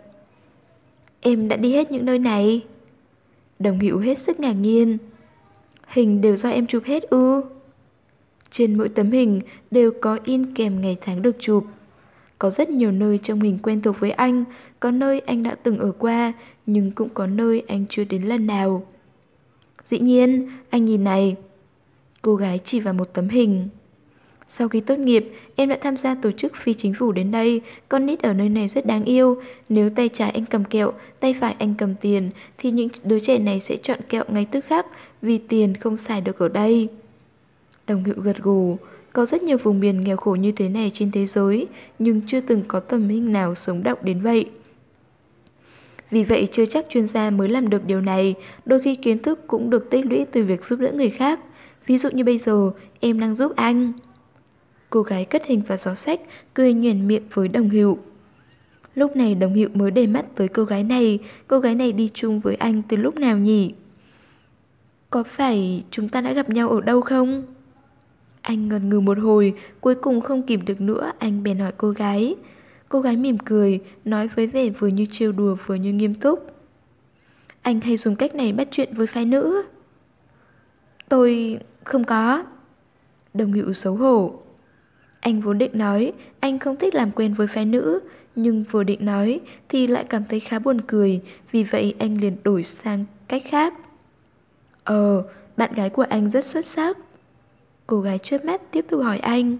Em đã đi hết những nơi này. Đồng Hiệu hết sức ngạc nhiên. Hình đều do em chụp hết ư? Trên mỗi tấm hình đều có in kèm ngày tháng được chụp. Có rất nhiều nơi trong hình quen thuộc với anh, có nơi anh đã từng ở qua, nhưng cũng có nơi anh chưa đến lần nào. Dĩ nhiên, anh nhìn này. Cô gái chỉ vào một tấm hình. Sau khi tốt nghiệp, em đã tham gia tổ chức phi chính phủ đến đây. Con nít ở nơi này rất đáng yêu. Nếu tay trái anh cầm kẹo, tay phải anh cầm tiền, thì những đứa trẻ này sẽ chọn kẹo ngay tức khắc, vì tiền không xài được ở đây. Đồng Hiệu gật gù. Có rất nhiều vùng miền nghèo khổ như thế này trên thế giới, nhưng chưa từng có tấm hình nào sống động đến vậy. Vì vậy chưa chắc chuyên gia mới làm được điều này. Đôi khi kiến thức cũng được tích lũy từ việc giúp đỡ người khác. Ví dụ như bây giờ em đang giúp anh. Cô gái cất hình vào giỏ sách, cười nhoẻn miệng với Đồng Hiệu. Lúc này Đồng Hiệu mới để mắt tới cô gái này. Cô gái này đi chung với anh từ lúc nào nhỉ? Có phải chúng ta đã gặp nhau ở đâu không? Anh ngần ngừ một hồi, cuối cùng không kìm được nữa, anh bèn hỏi cô gái. Cô gái mỉm cười, nói với vẻ vừa như trêu đùa vừa như nghiêm túc. Anh hay dùng cách này bắt chuyện với phái nữ. Tôi không có. Đồng Hiệu xấu hổ. Anh vốn định nói anh không thích làm quen với phái nữ, nhưng vừa định nói thì lại cảm thấy khá buồn cười, vì vậy anh liền đổi sang cách khác. Ờ, bạn gái của anh rất xuất sắc. Cô gái chớp mắt tiếp tục hỏi anh.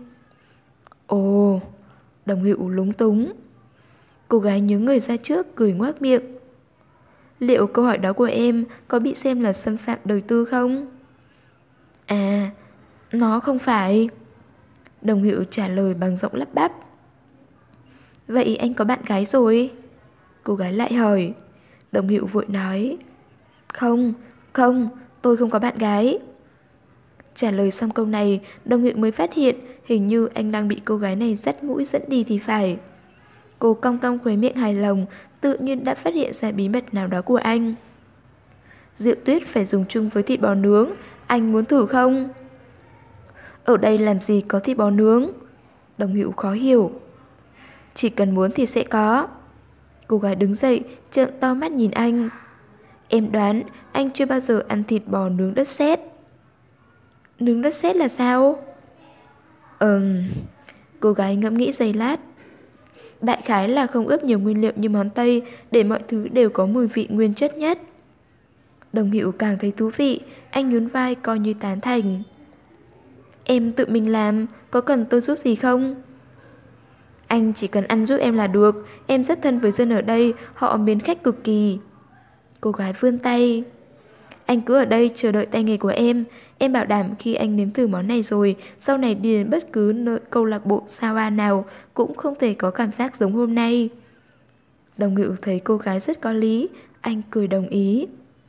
Ồ, Đồng Hiệu lúng túng. Cô gái nhớ người ra trước, cười ngoác miệng. Liệu câu hỏi đó của em có bị xem là xâm phạm đời tư không? À, nó không phải. Đồng Hiệu trả lời bằng giọng lắp bắp. Vậy anh có bạn gái rồi? Cô gái lại hỏi. Đồng Hiệu vội nói. Không, không, tôi không có bạn gái. Trả lời xong câu này, Đồng Hiệu mới phát hiện hình như anh đang bị cô gái này dắt mũi dẫn đi thì phải. Cô cong cong khóe miệng hài lòng, tự nhiên đã phát hiện ra bí mật nào đó của anh. Rượu tuyết phải dùng chung với thịt bò nướng, anh muốn thử không? Ở đây làm gì có thịt bò nướng? Đồng Hiệu khó hiểu. Chỉ cần muốn thì sẽ có. Cô gái đứng dậy, trợn to mắt nhìn anh. Em đoán anh chưa bao giờ ăn thịt bò nướng đất sét. Nướng đất sét là sao? Ừm... Cô gái ngẫm nghĩ giây lát. Đại khái là không ướp nhiều nguyên liệu như món Tây để mọi thứ đều có mùi vị nguyên chất nhất. Đồng Hữu càng thấy thú vị, anh nhún vai coi như tán thành. Em tự mình làm, có cần tôi giúp gì không? Anh chỉ cần ăn giúp em là được, em rất thân với dân ở đây, họ mến khách cực kỳ. Cô gái vươn tay. Anh cứ ở đây chờ đợi tay nghề của em. Em bảo đảm khi anh nếm thử món này rồi, sau này đi đến bất cứ nơi câu lạc bộ sao A nào cũng không thể có cảm giác giống hôm nay. Đồng Hữu thấy cô gái rất có lý, anh cười đồng ý.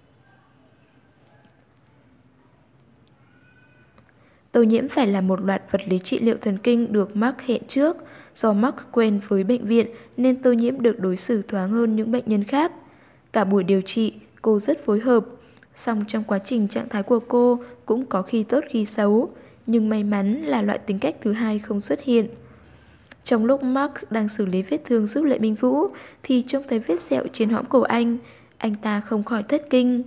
Tô Nhiễm phải làm một loạt vật lý trị liệu thần kinh được Mark hẹn trước. Do Mark quen với bệnh viện nên Tô Nhiễm được đối xử thoáng hơn những bệnh nhân khác. Cả buổi điều trị, cô rất phối hợp. Song trong quá trình trạng thái của cô cũng có khi tốt khi xấu. Nhưng may mắn là loại tính cách thứ hai không xuất hiện. Trong lúc Mark đang xử lý vết thương giúp Lệ Minh Vũ thì trông thấy vết sẹo trên hõm cổ anh. Anh ta không khỏi thất kinh.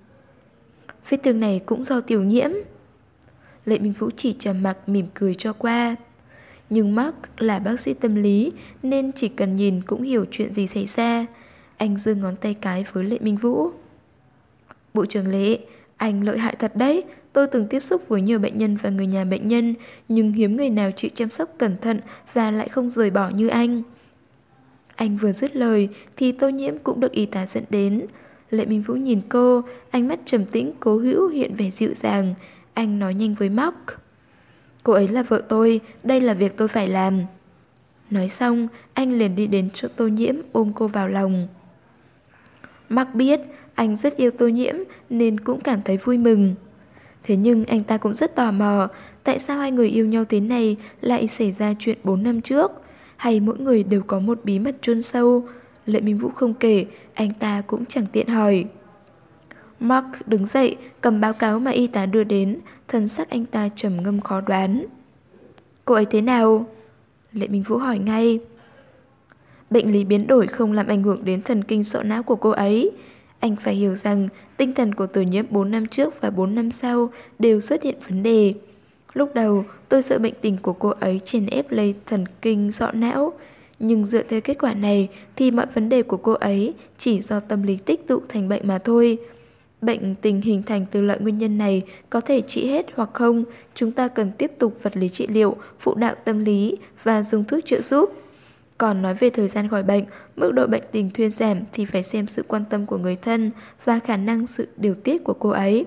Vết thương này cũng do Tiểu Nhiễm. Lệ Minh Vũ chỉ trầm mặc mỉm cười cho qua. Nhưng Mark là bác sĩ tâm lý nên chỉ cần nhìn cũng hiểu chuyện gì xảy ra. Anh giơ ngón tay cái với Lệ Minh Vũ. Bộ trưởng Lệ, anh lợi hại thật đấy. Tôi từng tiếp xúc với nhiều bệnh nhân và người nhà bệnh nhân, nhưng hiếm người nào chịu chăm sóc cẩn thận và lại không rời bỏ như anh. Anh vừa dứt lời thì Tô Nhiễm cũng được y tá dẫn đến. Lệ Minh Vũ nhìn cô, ánh mắt trầm tĩnh cố hữu hiện vẻ dịu dàng. Anh nói nhanh với Mark. Cô ấy là vợ tôi, đây là việc tôi phải làm. Nói xong, anh liền đi đến chỗ Tô Nhiễm ôm cô vào lòng. Mark biết anh rất yêu Tô Nhiễm nên cũng cảm thấy vui mừng. Thế nhưng anh ta cũng rất tò mò, tại sao hai người yêu nhau thế này lại xảy ra chuyện bốn năm trước? Hay mỗi người đều có một bí mật chôn sâu? Lệ Minh Vũ không kể, anh ta cũng chẳng tiện hỏi. Mark đứng dậy, cầm báo cáo mà y tá đưa đến, thần sắc anh ta trầm ngâm khó đoán. Cô ấy thế nào? Lệ Minh Vũ hỏi ngay. Bệnh lý biến đổi không làm ảnh hưởng đến thần kinh sọ não của cô ấy. Anh phải hiểu rằng tinh thần của Tô Nhiễm bốn năm trước và bốn năm sau đều xuất hiện vấn đề. Lúc đầu tôi sợ bệnh tình của cô ấy chèn ép lấy thần kinh sọ não. Nhưng dựa theo kết quả này thì mọi vấn đề của cô ấy chỉ do tâm lý tích tụ thành bệnh mà thôi. Bệnh tình hình thành từ loại nguyên nhân này có thể trị hết hoặc không, chúng ta cần tiếp tục vật lý trị liệu, phụ đạo tâm lý và dùng thuốc trợ giúp. Còn nói về thời gian khỏi bệnh, mức độ bệnh tình thuyên giảm thì phải xem sự quan tâm của người thân và khả năng sự điều tiết của cô ấy.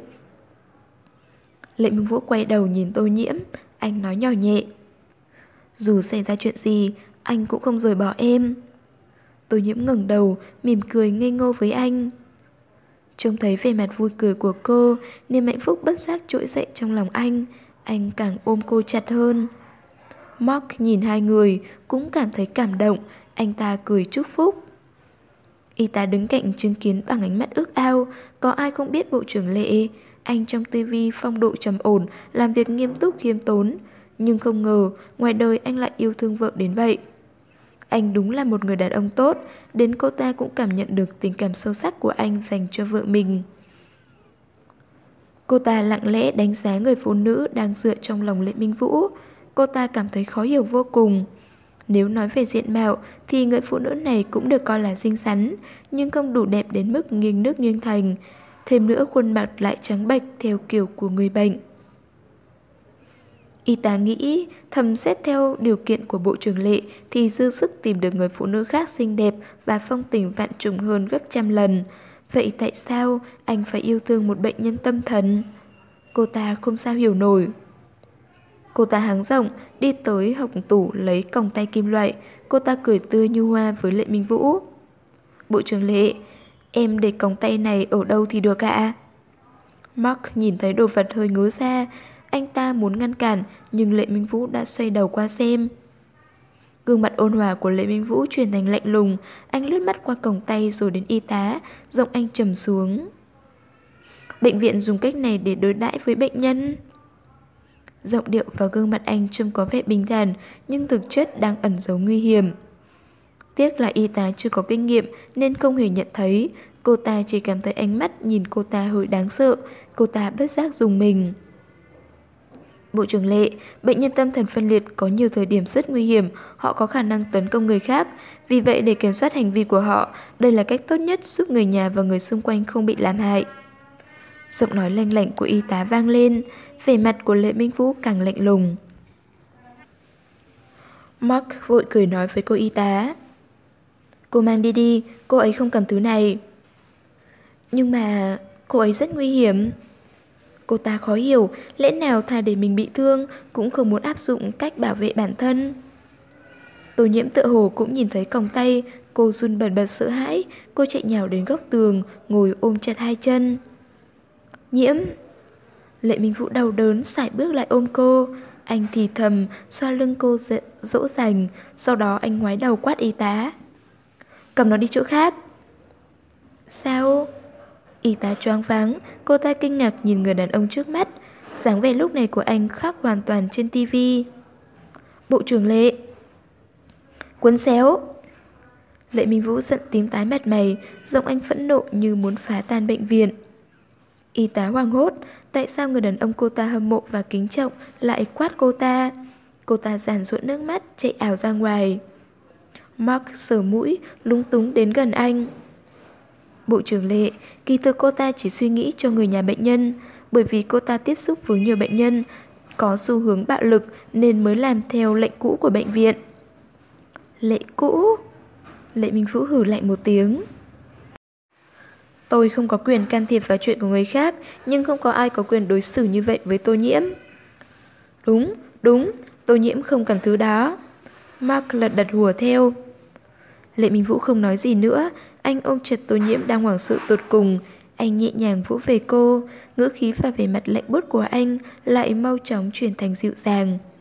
Lệ Minh Vũ quay đầu nhìn Tô Nhiễm, anh nói nhỏ nhẹ. Dù xảy ra chuyện gì, anh cũng không rời bỏ em. Tô Nhiễm ngẩng đầu, mỉm cười ngây ngô với anh. Trông thấy vẻ mặt vui cười của cô, niềm hạnh phúc bất giác trỗi dậy trong lòng anh. Anh càng ôm cô chặt hơn. Mark nhìn hai người cũng cảm thấy cảm động. Anh ta cười chúc phúc. Y tá đứng cạnh chứng kiến bằng ánh mắt ước ao. Có ai không biết bộ trưởng Lệ. Anh trong tivi phong độ trầm ổn, làm việc nghiêm túc khiêm tốn. Nhưng không ngờ ngoài đời anh lại yêu thương vợ đến vậy. Anh đúng là một người đàn ông tốt. Đến cô ta cũng cảm nhận được tình cảm sâu sắc của anh dành cho vợ mình. Cô ta lặng lẽ đánh giá người phụ nữ đang dựa trong lòng Lệ Minh Vũ. Cô ta cảm thấy khó hiểu vô cùng. Nếu nói về diện mạo thì người phụ nữ này cũng được coi là xinh xắn, nhưng không đủ đẹp đến mức nghiêng nước nghiêng thành. Thêm nữa khuôn mặt lại trắng bệch theo kiểu của người bệnh. Y tá nghĩ thầm xét theo điều kiện của bộ trưởng Lệ thì dư sức tìm được người phụ nữ khác xinh đẹp và phong tình vạn trùng hơn gấp trăm lần. Vậy tại sao anh phải yêu thương một bệnh nhân tâm thần? Cô ta không sao hiểu nổi. Cô ta háng rộng đi tới hộc tủ lấy còng tay kim loại. Cô ta cười tươi như hoa với Lệ Minh Vũ. Bộ trưởng Lệ, em để còng tay này ở đâu thì được ạ? Mark nhìn thấy đồ vật hơi ngứa ra. Anh ta muốn ngăn cản nhưng Lệ Minh Vũ đã xoay đầu qua xem. Gương mặt ôn hòa của Lệ Minh Vũ chuyển thành lạnh lùng. Anh lướt mắt qua còng tay rồi đến y tá. Giọng anh trầm xuống. Bệnh viện dùng cách này để đối đãi với bệnh nhân. Giọng điệu và gương mặt anh trông có vẻ bình thản, nhưng thực chất đang ẩn giấu nguy hiểm. Tiếc là y tá chưa có kinh nghiệm nên không hề nhận thấy. Cô ta chỉ cảm thấy ánh mắt nhìn cô ta hơi đáng sợ. Cô ta bất giác dùng mình. Bộ trưởng Lệ, bệnh nhân tâm thần phân liệt có nhiều thời điểm rất nguy hiểm, họ có khả năng tấn công người khác. Vì vậy để kiểm soát hành vi của họ, đây là cách tốt nhất giúp người nhà và người xung quanh không bị làm hại. Giọng nói lanh lảnh của y tá vang lên, vẻ mặt của Lệ Minh Vũ càng lạnh lùng. Mark vội cười nói với cô y tá. Cô mang đi đi, cô ấy không cần thứ này. Nhưng mà cô ấy rất nguy hiểm. Cô ta khó hiểu, lẽ nào thà để mình bị thương cũng không muốn áp dụng cách bảo vệ bản thân. Tô Nhiễm tựa hồ cũng nhìn thấy còng tay, cô run bần bật sợ hãi, cô chạy nhào đến góc tường, ngồi ôm chặt hai chân. Nhiễm! Lệ Minh Vũ đau đớn sải bước lại ôm cô. Anh thì thầm, xoa lưng cô dỗ dành, sau đó anh ngoái đầu quát y tá. Cầm nó đi chỗ khác. Sao? Y tá choáng váng, cô ta kinh ngạc nhìn người đàn ông trước mắt. Dáng vẻ lúc này của anh khác hoàn toàn trên tivi. Bộ trưởng Lệ. Quấn xéo. Lệ Minh Vũ giận tím tái mặt mày, giọng anh phẫn nộ như muốn phá tan bệnh viện. Y tá hoảng hốt, tại sao người đàn ông cô ta hâm mộ và kính trọng lại quát cô ta? Cô ta giàn giụa nước mắt chạy ảo ra ngoài. Mark sờ mũi, lúng túng đến gần anh. Bộ trưởng Lệ, kỳ thực cô ta chỉ suy nghĩ cho người nhà bệnh nhân, bởi vì cô ta tiếp xúc với nhiều bệnh nhân có xu hướng bạo lực nên mới làm theo lệnh cũ của bệnh viện. Lệ cũ? Lệ Minh Vũ hử lạnh một tiếng. Tôi không có quyền can thiệp vào chuyện của người khác, nhưng không có ai có quyền đối xử như vậy với Tô Nhiễm. Đúng, đúng, Tô Nhiễm không cần thứ đó. Mark lật đật hùa theo. Lệ Minh Vũ không nói gì nữa, anh ôm chặt Tô Nhiễm đang hoảng sợ tột cùng. Anh nhẹ nhàng vỗ về cô, ngữ khí và vẻ mặt lạnh buốt của anh lại mau chóng chuyển thành dịu dàng.